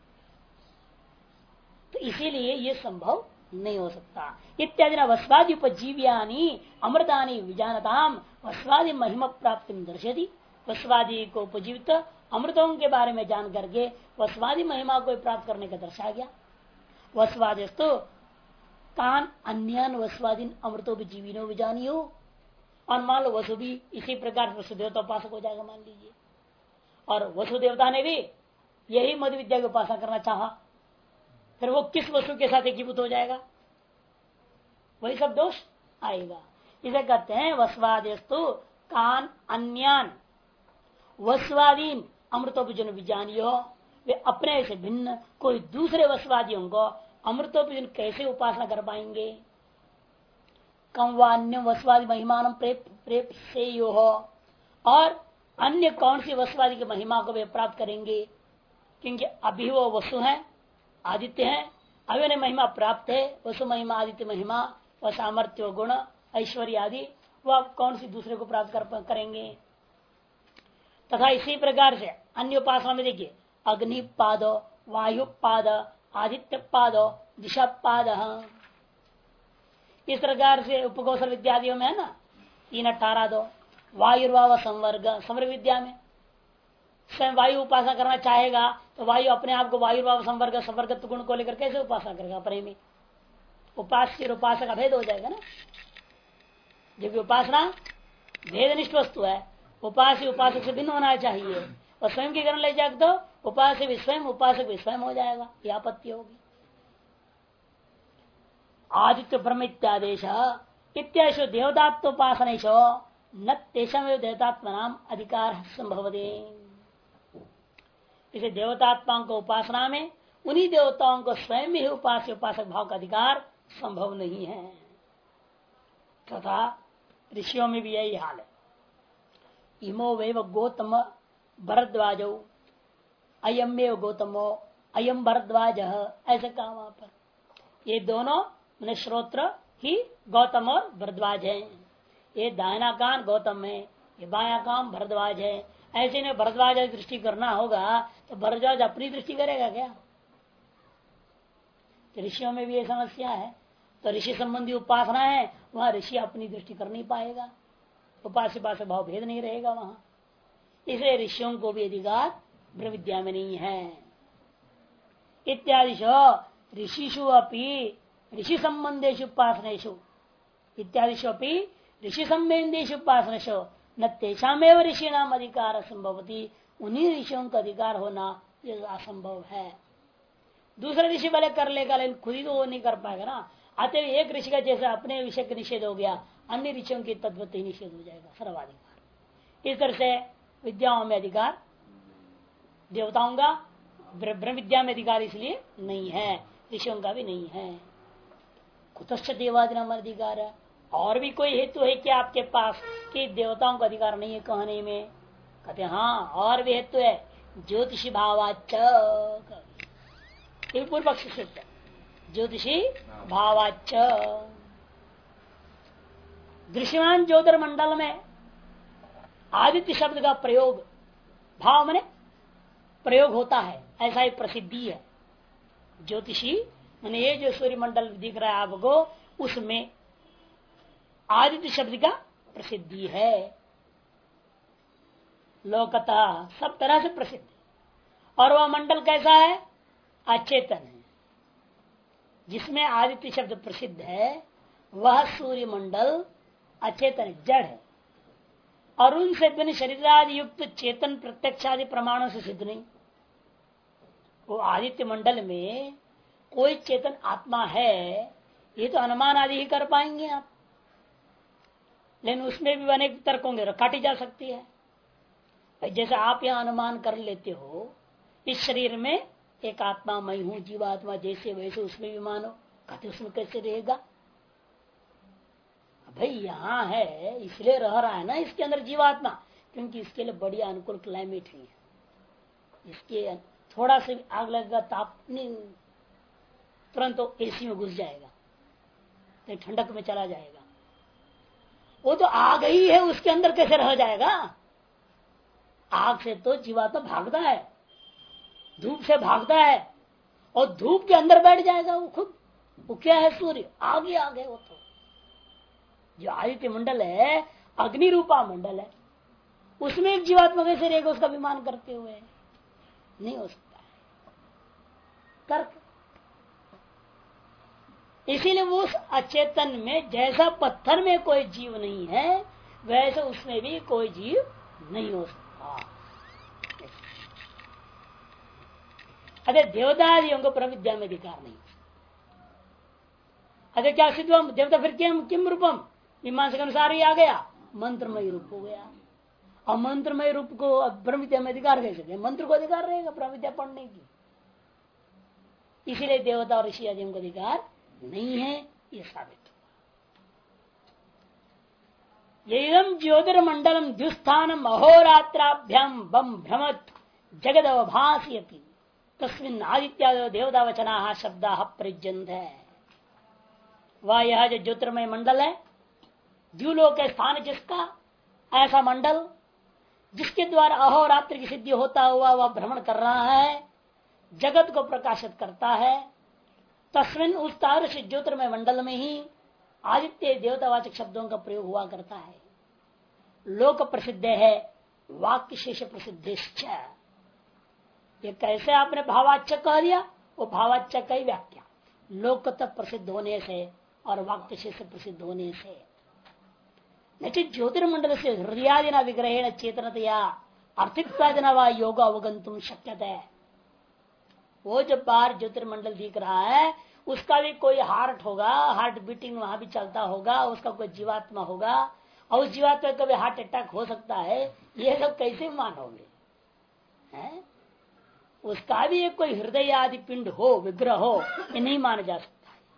तो इसीलिए ये संभव नहीं हो सकता। इत्यादि न वस्वादि उपजीव्यानि अमृतानि विजानताम वस्वादि महिमा प्राप्ति दर्शति। वस्वादि को उपजीवित अमृतों के बारे में जान करके वस्वादि महिमा को प्राप्त करने का दर्शाया गया। वस्वादिस्तु कान अन्यान वस्वादीन अमृतो भी जीविनो भी जानियो, और मान लो वसु भी इसी प्रकार वसुदेवता उपासक हो जाएगा मान लीजिए, और वसुदेवता ने भी यही मधु विद्या की उपासना करना चाहा, फिर वो किस वसु के साथ एकीभूत हो जाएगा? वही सब दोष आएगा। इसे कहते हैं वस्वादेस्तु कान अन्यान वस्वादीन अमृतोपजन विजानियो, वे अपने से भिन्न कोई दूसरे वस्वादियों को अमृतोपजन कैसे उपासना कर पाएंगे? कम व अन्य वसुवादी महिमान प्रेप से यो हो, और अन्य कौन सी वसुवादी की महिमा को वे प्राप्त करेंगे, क्योंकि अभी वो वसु है, आदित्य है, अभी उन्हें महिमा प्राप्त है, वसु महिमा आदित्य महिमा व सामर्थ्य गुण ऐश्वर्य आदि, वह कौन सी दूसरे को प्राप्त करेंगे। तथा इसी प्रकार से अन्य उपासना में देखिए अग्निपाद, वायुपाद, आदित्य पाद, दिशा पाद, इस प्रकार से उपकोशल विद्यादियों में है ना 3-18 दो। वायुर्वाव संवर्ग, संवर्ग विद्या में स्वयं वायु उपासना करना चाहेगा तो वायु अपने आप को वायुर्वाव संवर्ग संवर्गत्व गुण को लेकर कैसे उपासना करेगा अपने में, उपास्य और उपासक अभेद हो जाएगा ना। जब उपासना भेदनिष्ठ वस्तु है, उपास्य उपासक से भिन्न होना चाहिए, और स्वयं की करने ले जाए तो उपास्य भी स्वयं उपासक भी स्वयं हो जाएगा, यह आपत्ति होगी। आदित्य ब्रह्म इत्यादेश इत्याशो देवतात्मोपासनेश न तेषाम देवतात्म नाम अधिकार संभवते। इसे देवतात्माओं को उपासना में उन्हीं देवताओं को स्वयं ही उपास्य उपासक भाव का अधिकार संभव नहीं है। तथा ऋषियों में भी यही हाल है। इमो वेव गौतम भरद्वाजो अयमेव गौतमो अयम भरद्वाज, ऐसे कहा वहां पर। ये दोनों मैंने श्रोत्र ही गौतम और भरद्वाज है। ये दाहिना कान गौतम है, ये बाया कान भरद्वाज है। ऐसे ने भरद्वाज दृष्टि करना होगा तो भरद्वाज अपनी दृष्टि करेगा क्या? तो ऋषियों में भी ये समस्या है। तो ऋषि संबंधी उपासना है, वहां ऋषि अपनी दृष्टि कर नहीं पाएगा, उपास्य उपासक भाव भेद नहीं रहेगा वहां। इसलिए ऋषियों को भी अधिकार ब्रह्म विद्या में नहीं है। इत्यादि ऋषिषु अपि ऋषि संबंधेषु उपासनेषु इत्यादिषु अपि ऋषि संबंधेषु उपासनेषु न तेषामेव ऋषि नाम अधिकार संभवती, उन्हीं ऋषियों का अधिकार होना यह असंभव है। दूसरे ऋषि भले कर लेगा लेकिन खुद ही तो वो नहीं कर पाएगा ना। आते एक ऋषि का जैसे अपने विषय का निषेध हो गया, अन्य ऋषियों की तद्वत ही निषेध हो जाएगा, सर्वाधिकार। इस तरह से विद्याओं में अधिकार देवताओं का ब्रह्म विद्या में अधिकार इसलिए नहीं है, ऋषियों का भी नहीं है। कुतश्च देवादि नाम अधिकार है। और भी कोई हेतु है क्या आपके पास कि देवताओं का अधिकार नहीं है कहने में? कहते हाँ, और भी हेतु है। ज्योतिषी भावाच, पूर्व पक्ष सिद्ध। ज्योतिषी भावाच, दृश्यमान ज्योतिर्मंडल में आदित्य शब्द का प्रयोग, भाव माने प्रयोग होता है, ऐसा ही प्रसिद्धि है। ज्योतिषी माने ये जो सूर्य मंडल दिख रहा है आपको, उसमें आदित्य शब्द का प्रसिद्धि है। लोकतः सब तरह से प्रसिद्ध है। और वह मंडल कैसा है? अचेतन है। जिसमें आदित्य शब्द प्रसिद्ध है वह सूर्य मंडल अचेतन जड़ है, और उनसे बिन शरीरादि युक्त चेतन प्रत्यक्षादि प्रमाणों से सिद्ध नहीं। वो आदित्य मंडल में कोई चेतन आत्मा है ये तो अनुमान आदि ही कर पाएंगे आप, लेकिन उसमें भी अनेक तर्क होंगे, काटी जा सकती है। जैसे आप यहां अनुमान कर लेते हो इस शरीर में एक आत्मा मैं हूं, जीवात्मा जैसे वैसे उसमें भी मानो, कहते उसमें कैसे रहेगा? भाई यहाँ है इसलिए रह रहा है ना इसके अंदर जीवात्मा, क्योंकि इसके लिए बढ़िया अनुकूल क्लाइमेट है। इसके थोड़ा से भी आग लगेगा ताप नहीं, तुरंत तो एसी में घुस जाएगा, तो ठंडक में चला जाएगा। वो तो आग ही है, उसके अंदर कैसे रह जाएगा? आग से तो जीवात्मा भागता है, धूप से भागता है, और धूप के अंदर बैठ जाएगा वो खुद। वो क्या है? सूर्य, आग ही आग है। वो तो जो आदित्य मंडल है अग्नि रूपा मंडल है, उसमें एक जीवात्मा कैसे रहेगा उसका अभिमान करते हुए? नहीं हो सकता है तर्क। इसीलिए उस अचेतन में जैसा पत्थर में कोई जीव नहीं है वैसे उसमें भी कोई जीव नहीं हो सकता। अरे देवतादियों को ब्रह्म विद्या में अधिकार नहीं। अरे क्या सिद्ध हुआ? देवता फिर किम रूपम, मीमांसा के अनुसार ही आ गया, मंत्रमय रूप हो गया। और मंत्रमय रूप को ब्रह्म विद्या में अधिकार कैसे दे? मंत्र को अधिकार रहेगा ब्रह्म विद्या पढ़ने की। इसीलिए देवता और ऋषि आदि को अधिकार नहीं है, ये साबित यम ज्योतिर्मंडलम द्युस्थानम अहोरात्राभ्याम बम भ्रमत जगद अवभाषयति तस्मिन् आदित्यादि देवता वचना शब्द प्रयुज्यन्ते है। वह यह जो ज्योतिर्मय मंडल है, द्युलोक के स्थान जिसका ऐसा मंडल जिसके द्वारा अहोरात्र की सिद्धि होता हुआ वह भ्रमण कर रहा है, जगत को प्रकाशित करता है। तस्मिन उस तादृश ज्योतिर्मय मंडल में ही आदित्य देवतावाचक शब्दों का प्रयोग हुआ करता है। लोक प्रसिद्ध है वाक्य शेष प्रसिद्धिश्च। ये कैसे आपने भावाच्य कह दिया? वो भावाच्य का ही व्याख्या लोक तक प्रसिद्ध होने से और वाक्य शेष प्रसिद्ध होने से। नचित ज्योतिर्मंडल से हृदयादिना विग्रहेण चेतनतया अर्थित्वादिना व योग अवगंतुम शक्यता है। वो जो बाहर ज्योतिर्मंडल दिख रहा है उसका भी कोई हार्ट होगा, हार्ट बीटिंग वहां भी चलता होगा, उसका कोई जीवात्मा होगा और उस जीवात्मा का भी हार्ट अटैक हो सकता है। ये सब कैसे मानोगे? हैं? उसका भी एक कोई हृदय आदि पिंड हो, विग्रह हो, ये नहीं माना जा सकता है।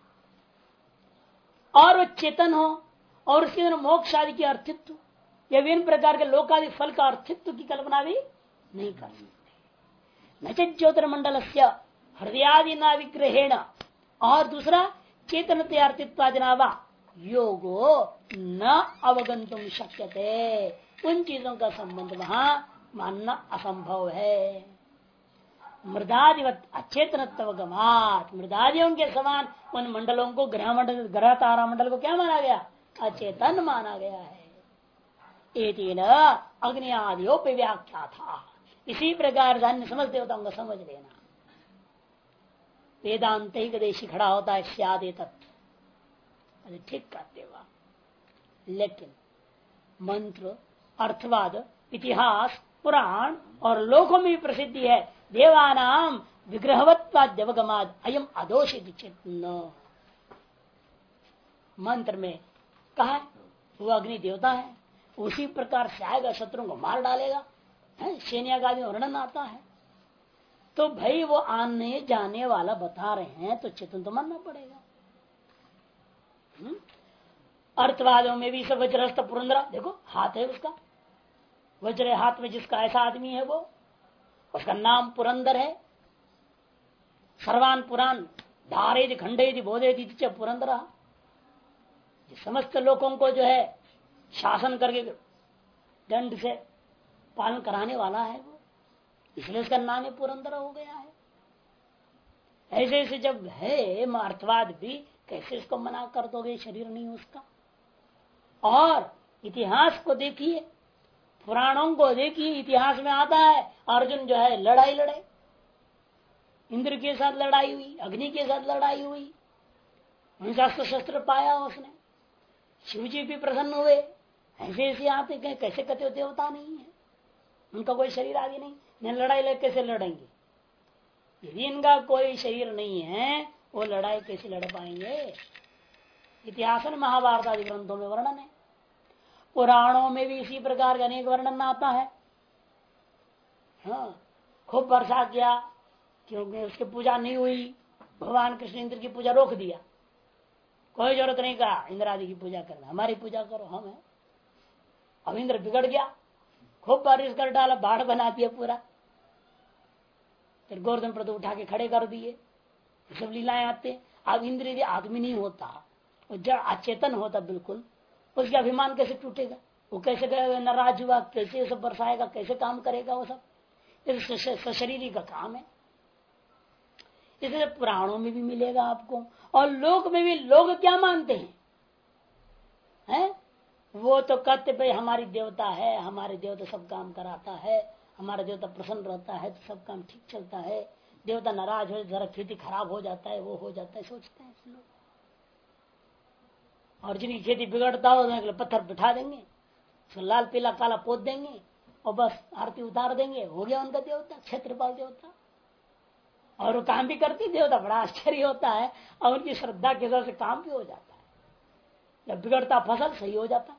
और वो चेतन हो और उसके अंदर मोक्ष आदि की अर्थित्व या विभिन्न प्रकार के लोकादि फल का अर्थित्व की कल्पना भी नहीं कर सकते। नचित ज्योतिर्मंडल से हृदयादिना विग्रहेण और दूसरा चेतन अर्थित्वादिना वा योगो न अवगंतुम शक्यते। उन चीजों का संबंध वहां मानना असंभव है। मृदादिवत अचेतनत्व गमात, मृदादियों के समान उन मंडलों को ग्रह मंडल, ग्रह तारा मंडल को क्या माना गया? अचेतन माना गया है। एतेन अग्नि आदियों व्याख्या था। इसी प्रकार से अन्य समझ देवताओं को समझ लेना। वेदांत ही देशी खड़ा होता है स्यादे तत्व, ठीक कहते हुआ। लेकिन मंत्र, अर्थवाद, इतिहास, पुराण और लोकों में भी प्रसिद्धि है देवानाम विग्रहवत्वाद्यवगमाद अयम अदोषित चेतन। मंत्र में कहा वो अग्नि देवता है, उसी प्रकार से आएगा, शत्रुओं को मार डालेगा, सेनिया का वर्णन आता है। तो भाई वो आने जाने वाला बता रहे हैं तो चेतन तो मानना पड़ेगा। अर्थवादों में भी सब वज्रहस्त पुरंदर, देखो हाथ है उसका, वज्र हाथ में जिसका ऐसा आदमी है वो, उसका नाम पुरंदर है। सर्वान पुराण धारे खंडे बोधे पुरंदर, समस्त लोगों को जो है शासन करके दंड से पालन कराने वाला है वो, इसलिए उसका नाम ही पुरंदर हो गया है। ऐसे ऐसे जब है अर्थवाद भी, कैसे इसको मना कर दोगे? शरीर नहीं उसका। और इतिहास को देखिए, पुराणों को देखिए, इतिहास में आता है अर्जुन जो है लड़ाई लड़े, इंद्र के साथ लड़ाई हुई, अग्नि के साथ लड़ाई हुई, उनका अस्त्र शस्त्र पाया उसने, शिव जी भी प्रसन्न हुए। ऐसे ऐसे आते गए, कैसे कहते हो देवता नहीं है, उनका कोई शरीर आदि नहीं, लड़ाई लड़ कैसे लड़ेंगे? यदि इनका कोई शरीर नहीं है वो लड़ाई कैसे लड़ पाएंगे? इतिहास में महाभारत आदि ग्रंथों में वर्णन है, पुराणों में भी इसी प्रकार का अनेक वर्णन आता है। हाँ, खूब वर्षा किया क्योंकि उसकी पूजा नहीं हुई, भगवान कृष्ण इंद्र की पूजा रोक दिया, कोई जरूरत नहीं, कहा इंद्र आदि की पूजा करना, हमारी पूजा करो, हम है। अब इंद्र बिगड़ गया, खूब बारिश कर डाला, बाढ़ बना दिया पूरा, फिर गोवर्धन पर्वत उठा के खड़े कर दिए। सब लीलाएं आते। अब इंद्र यदि आदमी नहीं होता, वो जड़ अचेतन होता बिल्कुल, उसका अभिमान कैसे टूटेगा? वो कैसे नाराज हुआ, कैसे सब बरसाएगा, कैसे काम करेगा? वो सब सशरीरी का काम है। इसलिए पुराणों में भी मिलेगा आपको, और लोक में भी। लोग क्या मानते हैं? वो तो कहते भाई हमारी देवता है, हमारे देवता सब काम कराता है, हमारा देवता प्रसन्न रहता है तो सब काम ठीक चलता है, देवता नाराज हो जरा खेती खराब हो जाता है, वो हो जाता है, सोचते हैं लोग। और जिनकी खेती बिगड़ता हो तो पत्थर बिठा देंगे, उसको लाल पीला काला पोत देंगे और बस आरती उतार देंगे, हो गया उनका देवता, क्षेत्रपाल देवता। और वो काम भी करती देवता, बड़ा आश्चर्य होता है, और उनकी श्रद्धा के हिसाब से काम भी हो जाता है। जब बिगड़ता फसल सही हो जाता,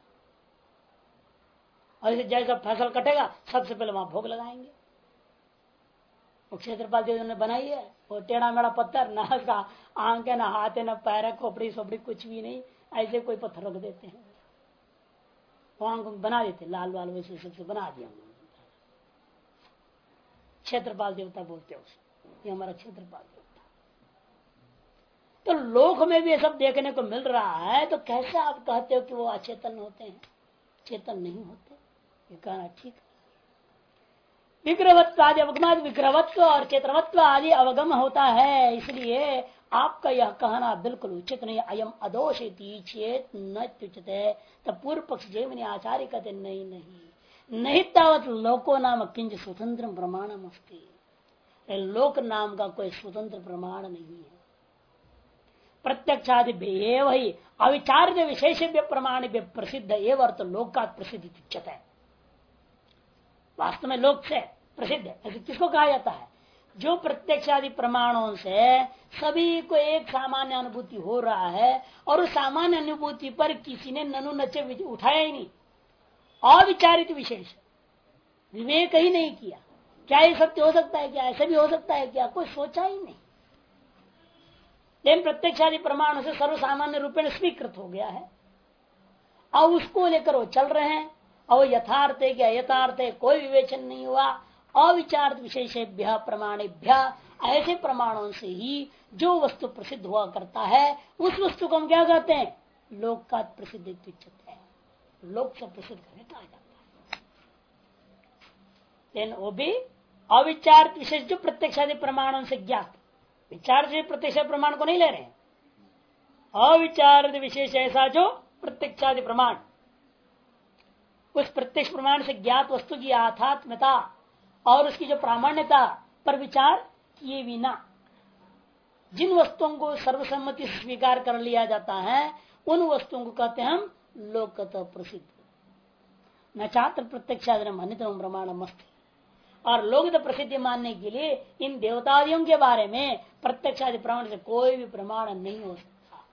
और जैसा फसल कटेगा सबसे पहले वहां भोग लगाएंगे। वो क्षेत्रपाल देव ने बनाई है, वो टेढ़ा मेढ़ा पत्थर, ना उसका आंख है, ना हाथ है, ना पैर है, खोपड़ी सोपड़ी कुछ भी नहीं, ऐसे कोई पत्थर रख देते हैं। आंख बना देते, लाल वाल वैसे सबसे बना दिया उन्होंने। क्षेत्रपाल देवता बोलते हैं उसे, ये हमारा क्षेत्रपाल देवता। तो लोक में भी ये सब देखने को मिल रहा है, तो कैसे आप कहते हो कि वो अचेतन होते हैं? चेतन नहीं होते, ये कहना ठीक है। विग्रहवत्व आदि अवगम, विग्रहवत्व और चेतनवत्व आदि अवगम होता है, इसलिए आपका यह कहना बिल्कुल उचित नहीं। अयम अदोष चेत न उचित, तब पूर्व पक्ष जैमिनी आचार्य कहते नहीं तावत लोको नाम किंच स्वतंत्र प्रमाणम अस्ति। लोक नाम का कोई स्वतंत्र प्रमाण नहीं है। प्रत्यक्षादि वही अविचार्य विशेष प्रमाण प्रसिद्ध एवं अर्थ लोका प्रसिद्ध उच्चत है। वास्तव में लोक से प्रसिद्ध है, ऐसे किसको कहा जाता है? जो प्रत्यक्षादि प्रमाणों से सभी को एक सामान्य अनुभूति हो रहा है और उस सामान्य अनुभूति पर किसी ने ननु नचे उठाया ही नहीं, अविचारित विशेष विवेक ही नहीं किया। क्या ये सत्य हो सकता है? क्या ऐसा भी हो सकता है? क्या कोई सोचा ही नहीं। लेकिन प्रत्यक्षादि प्रमाण से सर्वसामान्य रूप में स्वीकृत हो गया है, अब उसको लेकर वो चल रहे हैं। और यथार्थ है क्या यथार्थ है कोई विवेचन नहीं हुआ। अविचारित विशेषेभ्य प्रमाणेभ्य, ऐसे प्रमाणों से ही जो वस्तु प्रसिद्ध हुआ करता है उस वस्तु को हम क्या कहते हैं? लोक का प्रसिद्ध है, लोक से प्रसिद्ध करने कहा जाता है। लेकिन वो भी अविचारित विशेष जो प्रत्यक्षादि प्रमाणों से ज्ञात, विचार से प्रत्यक्ष प्रमाण को नहीं ले रहे हैं। अविचारित विशेष ऐसा जो प्रत्यक्षादि प्रमाण, उस प्रत्यक्ष प्रमाण से ज्ञात वस्तु की आध्यात्मता और उसकी जो प्रामाण्यता पर विचार किए बिना जिन वस्तुओं को सर्वसम्मति से स्वीकार कर लिया जाता है उन वस्तुओं को कहते हैं हम लोकतः प्रसिद्ध। न छात्र प्रत्यक्षादि मान्यता प्रमाण मस्त। और लोक प्रसिद्धि मानने के लिए इन देवतादियों के बारे में प्रत्यक्षादि प्रमाण से कोई भी प्रमाण नहीं हो सकता।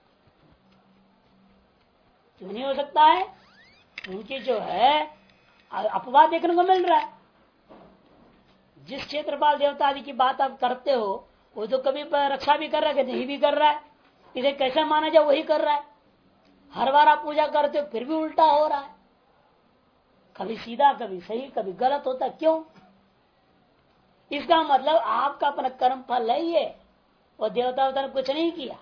क्यों नहीं हो सकता है? उनकी जो है अपवाद देखने को मिल रहा है। जिस क्षेत्रपाल देवता आदि की बात आप करते हो वो तो कभी रक्षा भी कर रहा है, नहीं भी कर रहा है। इसे कैसे माना जाए? वही कर रहा है। हर बार आप पूजा करते हो फिर भी उल्टा हो रहा है, कभी सीधा कभी सही कभी गलत होता। क्यों? इसका मतलब आपका अपना कर्म फल है ये, वो देवता ने कुछ नहीं किया।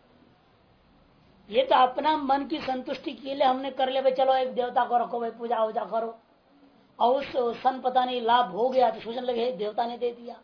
ये तो अपना मन की संतुष्टि के लिए हमने कर लिया, भाई चलो एक देवता को रखो, भाई पूजा वूजा करो, और उस सन पता नहीं लाभ हो गया तो सोचने लगे देवता ने दे दिया।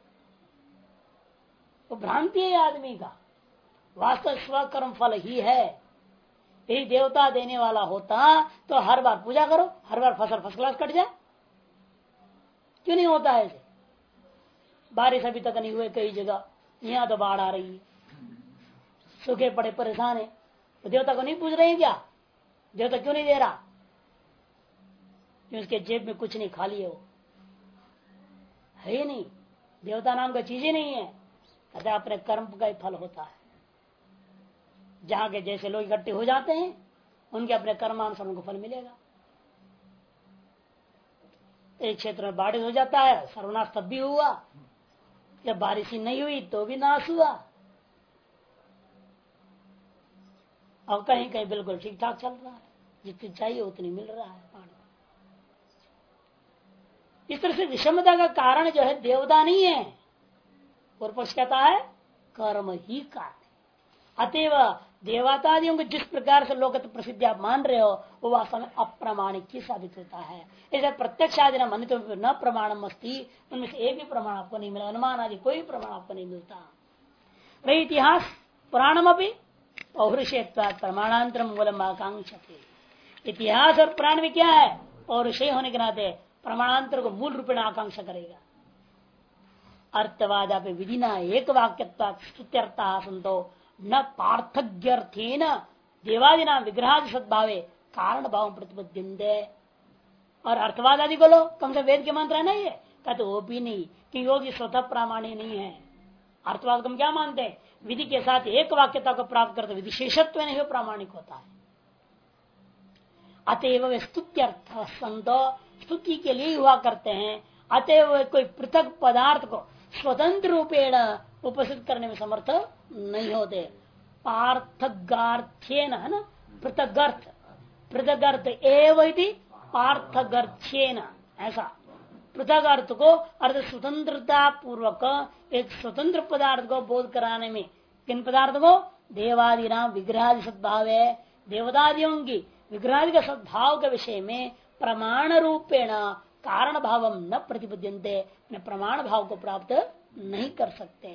तो भ्रांति है आदमी का। वास्तव स्वकर्म फल ही है। यही देवता देने वाला होता तो हर बार पूजा करो, हर बार फसल फर्स्ट क्लास कट जाए। क्यों नहीं होता है ऐसे? बारिश अभी तक नहीं हुए कई जगह, यहाँ तो बाढ़ आ रही है, सूखे पड़े परेशान है, तो देवता को नहीं पूछ रहे हैं क्या? देवता क्यों नहीं दे रहा? क्यों? उसके जेब में कुछ नहीं, खाली है, वो है ही नहीं। देवता नाम का चीज ही नहीं है। कहते अपने कर्म का ही फल होता है। जहां के जैसे लोग इकट्ठे हो जाते हैं उनके अपने कर्मानुसार उनको फल मिलेगा। एक क्षेत्र में बारिश हो जाता है, सर्वनाश तब भी हुआ, जब बारिश ही नहीं हुई तो भी नाश हुआ, और कहीं कहीं बिल्कुल ठीक ठाक चल रहा है, जितनी चाहिए उतनी मिल रहा है पानी। इस तरह से विषमता का कारण जो है देवता नहीं है, पूर्व पक्ष कहता है कर्म ही कारण। अतएव देवतादियों को जिस प्रकार से लोक प्रसिद्धि आप मान रहे हो वो वास्तव में अप्रमाणिक ही साबित होता है। इसे प्रत्यक्ष आदि न मानित न प्रमाणम अस्ति, उनमें से एक भी प्रमाण आपको नहीं मिला, अनुमान आदि कोई प्रमाण आपको नहीं मिलता। वही इतिहास पुराणम अभी पौरुषेत्वात् प्रमाणांतर मूलम आकांक्षते। इतिहास और पुराण में क्या है? पौरुषेय होने के नाते प्रमाणांतर को मूल रूप में आकांक्षा करेगा। अर्थवाद विधिना एक वाक्यत्वात् स्तुत्यर्थः संतो न पार्थक्यर्थेन देवादिना विग्रहादि सद्भावे कारण भाव प्रतिपद्यन्ते। और अर्थवाद आदि को लो, कम से वेद के मंत्र है ना ये, कहते वो भी नहीं कि योगी स्वतः प्रामाण्य नहीं है। अर्थवाद को हम क्या मानते हैं? विधि के साथ एक वाक्यता को प्राप्त करते विशेषत्व नहीं प्रामाणिक होता है। अतएव स्तुत्यर्थ संतो स्तुति के लिए हुआ करते हैं। अतएव कोई पृथक पदार्थ को स्वतंत्र रूपेण उपस्थित करने में समर्थ नहीं होते। पार्थगार्थ्येन है ना, पृथगर्थ एवं पार्थगर्थ्येन, ऐसा पृथक अर्थ को अर्थ स्वतंत्रता पूर्वक एक स्वतंत्र पदार्थ को बोध कराने में, किन पदार्थ को? देवादि नाम विग्रहादि सद्भाव है, देवतादियों की विग्रहादि का सद्भाव के विषय में प्रमाण रूपेण कारण भाव न प्रतिबद्धन्ते, प्रमाण भाव को प्राप्त नहीं कर सकते।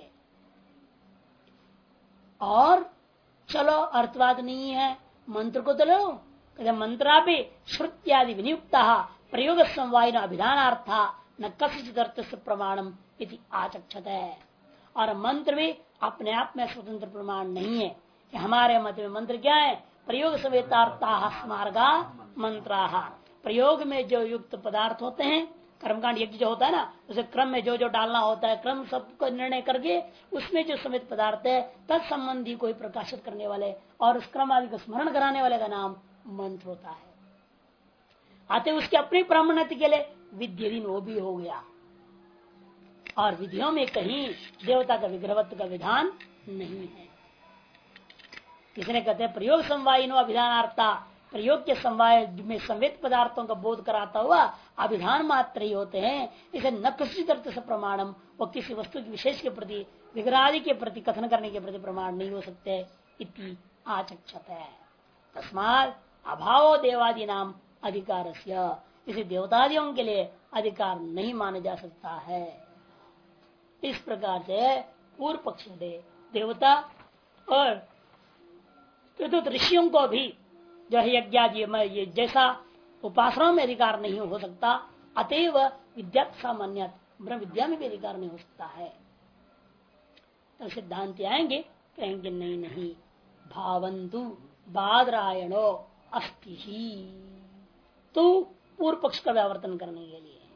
और चलो अर्थवाद नहीं है, मंत्र को तो लो, कहते मंत्रा भी श्रुत्यादि विनियुक्त प्रयोग समवायन अभिधानार्था न कसित अर्थ से प्रमाणम इति आचक्षत है। और मंत्र भी अपने आप में स्वतंत्र प्रमाण नहीं है। कि हमारे मत में मंत्र क्या है? प्रयोग सवेतार्था स्मार्गा मंत्रा, प्रयोग में जो युक्त पदार्थ होते हैं, कर्मकांड यज्ञ जो होता है ना, उसे क्रम में जो जो डालना होता है, क्रम सबको निर्णय करके उसमें जो समेत पदार्थ है तत्संबंधी कोई प्रकाशित करने वाले और उस क्रम आदि को स्मरण कराने वाले का नाम मंत्र होता है। आते उसके अपने ब्राह्मणत्व के लिए विद्याधीन वो भी हो गया। और विधियों में कहीं देवता का विग्रहत्व का विधान नहीं है। इसने कहते हैं प्रयोग समवायिनो अभिधानार्था, प्रयोग के समवाय में संवेद पदार्थों का बोध कराता हुआ अभिधान मात्र ही होते हैं। इसे न किसी तरह से प्रमाणम, वो किसी वस्तु की विशेष के प्रति विग्रहादि के प्रति कथन करने के प्रति प्रमाण नहीं हो सकते। इति आचक्षत है। तस्मात् अभाव देवादि नाम अधिकार, इसे देवतादियों के लिए अधिकार नहीं माना जा सकता है। इस प्रकार से पूर्व पक्ष दे देवता और ऋषियों को भी जो है यज्ञादि ये जैसा उपासना में अधिकार नहीं हो सकता, अतएव विद्या सामान्य ब्रह्म विद्या में भी अधिकार नहीं हो सकता है। तो सिद्धांत आएंगे, कहेंगे नहीं नहीं, भावंतु बादरायणो अस्ति ही। तो पूर्व पक्ष का व्यावर्तन करने के लिए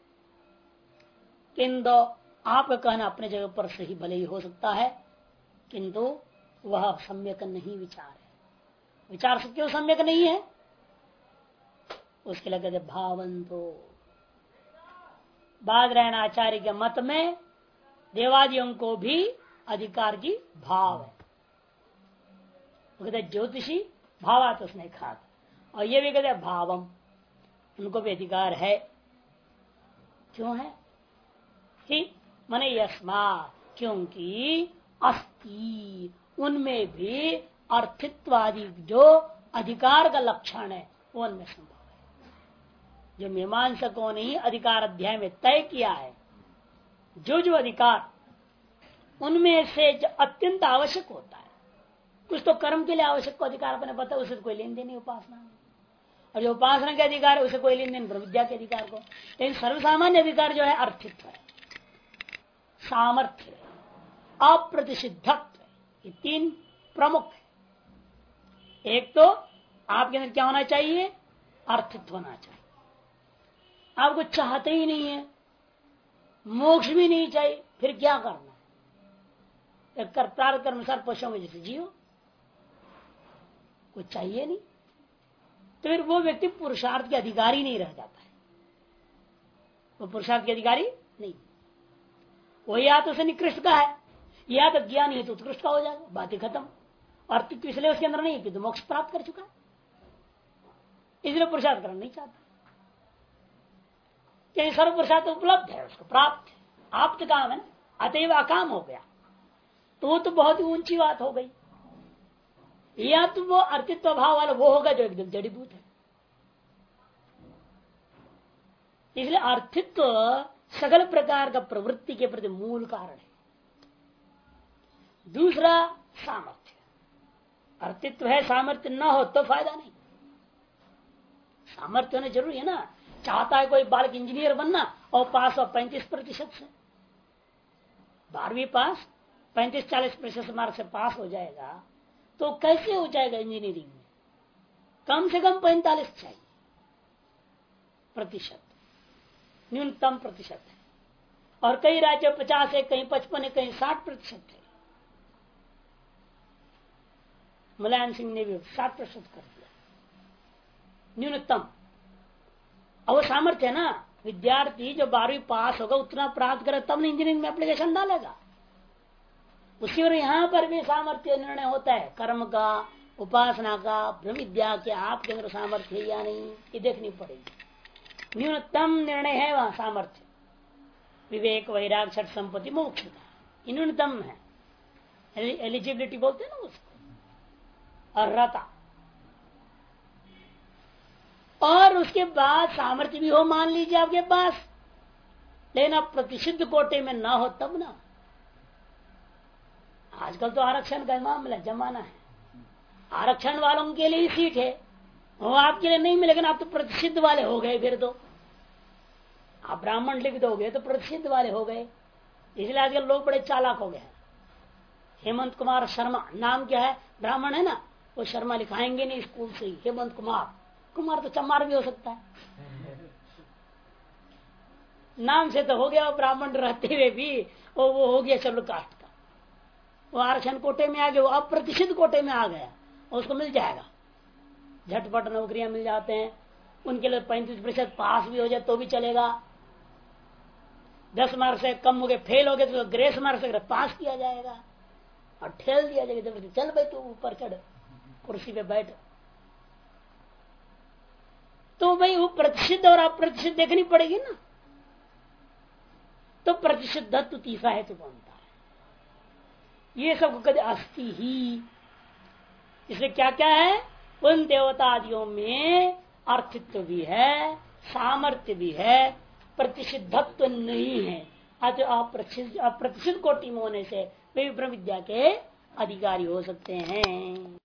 किंतु आपका कहना अपने जगह पर सही भले ही हो सकता है, किंतु वह सम्यक नहीं विचार है। विचार से क्यों सम्यक नहीं है? उसके लिए कहते भावंतो, बादरायण आचार्य के मत में देवादियों को भी अधिकार की भाव है। वो कहते ज्योतिषी भावात उसने कहा, और ये भी कहते भावम, उनको भी अधिकार है। क्यों है? ही माने यस्मा, क्योंकि अस्ति, उनमें भी अर्थित्वादि जो अधिकार का लक्षण है वो उनमें संभव है। जो मीमांसकों ने ही अधिकार अध्याय में तय किया है, जो जो अधिकार उनमें से जो अत्यंत आवश्यक होता है, कुछ तो कर्म के लिए आवश्यक को अधिकार अपने पता, उसे कोई लेन देन नहीं उपासना में, और जो उपासना के अधिकार है उसे कोई लेन देन विद्या के अधिकार को। लेकिन सर्वसामान्य अधिकार जो है अर्थित्व है, सामर्थ्य, अप्रतिषिद्धत्व, ये तीन प्रमुख है। एक तो आपके अंदर क्या होना चाहिए? अर्थित्व होना चाहिए। आप कुछ चाहते ही नहीं है, मोक्ष भी नहीं चाहिए, फिर क्या करना है? कर्तार कर्मसार पशुओं में जैसे जियो, कुछ चाहिए नहीं, तो फिर वो व्यक्ति पुरुषार्थ के अधिकारी नहीं रह जाता है। वो पुरुषार्थ के अधिकारी नहीं, वो या तो उसे निकृष्ट का है, या तो ज्ञान ही तो उत्कृष्ट का हो जाएगा, बात ही खत्म। अर्थित्व इसलिए उसके अंदर नहीं, तो मोक्ष प्राप्त कर चुका है, इसलिए पुरुषार्थ करना नहीं चाहता। सर्व पुरुषार्थ उपलब्ध है, उसको प्राप्त है, आप तो काम है ना, अतएव अकाम हो गया, तो वो तो बहुत ही ऊंची बात हो गई। या तो वो अर्थित्व भाव वाला वो होगा जो एकदम जड़ीभूत है। इसलिए अर्थित्व सकल प्रकार का प्रवृत्ति के प्रति मूल कारण है। दूसरा सामर्थ्य, अर्थित्व है, सामर्थ्य न हो तो फायदा नहीं। सामर्थ्य होना जरूरी है ना। चाहता है कोई बालक इंजीनियर बनना और पास हो 35% से, 12वीं पास 35-40% मार्क से पास हो जाएगा, तो कैसे हो जाएगा इंजीनियरिंग में? कम से कम 45 चाहिए प्रतिशत, न्यूनतम प्रतिशत है। और कई राज्यों 50 है, कहीं 55 है, कहीं 60% है। मुलायम सिंह ने भी 60% कर दिया न्यूनतम। और वो सामर्थ्य है ना, विद्यार्थी जो 12वीं पास होगा उतना प्राप्त करे तब इंजीनियरिंग में एप्लीकेशन डालेगा। उसी और यहाँ पर भी सामर्थ्य निर्णय होता है, कर्म का, उपासना का ब्रह्म विद्या के आपके अंदर सामर्थ्य है या नहीं, ये देखनी पड़ेगी। न्यूनतम निर्णय है वहां सामर्थ्य, विवेक वैराग छठ संपत्ति मोक्ष का न्यूनतम है, एलिजिबिलिटी बोलते हैं ना उसको, अर्हता। और उसके बाद सामर्थ्य भी हो मान लीजिए आपके पास, लेकिन आप प्रतिषिद्ध कोटे में ना हो तब ना। आजकल तो आरक्षण का मामला जमाना है, आरक्षण वालों के लिए ही सीट है, वो आपके लिए नहीं मिलेगा, आप तो प्रतिषिद्ध वाले हो गए। फिर तो आप ब्राह्मण लिख दोगे तो प्रतिषिद्ध वाले हो गए। इसलिए आजकल लोग बड़े चालाक हो गए। हेमंत कुमार शर्मा नाम क्या है, ब्राह्मण है ना, वो शर्मा लिखाएंगे नहीं स्कूल से ही, हेमंत कुमार। कुमार तो चमार भी हो सकता है, नाम से तो हो गया, ब्राह्मण रहते हुए भी वो हो गया शेड्यूल कास्ट का, वो आरक्षण कोटे में आ गया, वो अप्रतिष्ठित कोटे में आ गया, उसको मिल जाएगा, झटपट नौकरियां मिल जाते हैं। उनके लिए 35% पास भी हो जाए तो भी चलेगा, 10 मार्क्स से कम हो गए फेल हो गए तो ग्रेस मार्क्स से पास किया जाएगा और ठेल दिया जाएगा, चल भाई तू ऊपर चढ़, कुर्सी पे बैठ। तो भाई वो प्रतिषिद्ध और अप्रतिषिद्ध देखनी पड़ेगी ना, तो प्रतिषिद्धत्व तीसरा हेतु बनता है। ये सब कद अस्थि ही, इसमें क्या क्या है, उन देवता आदियों में अर्थित्व भी है, सामर्थ्य भी है, प्रतिषिद्धत्व नहीं है। अतः अप्रतिषिद्ध कोटि में होने से वे ब्रह्म विद्या के अधिकारी हो सकते हैं।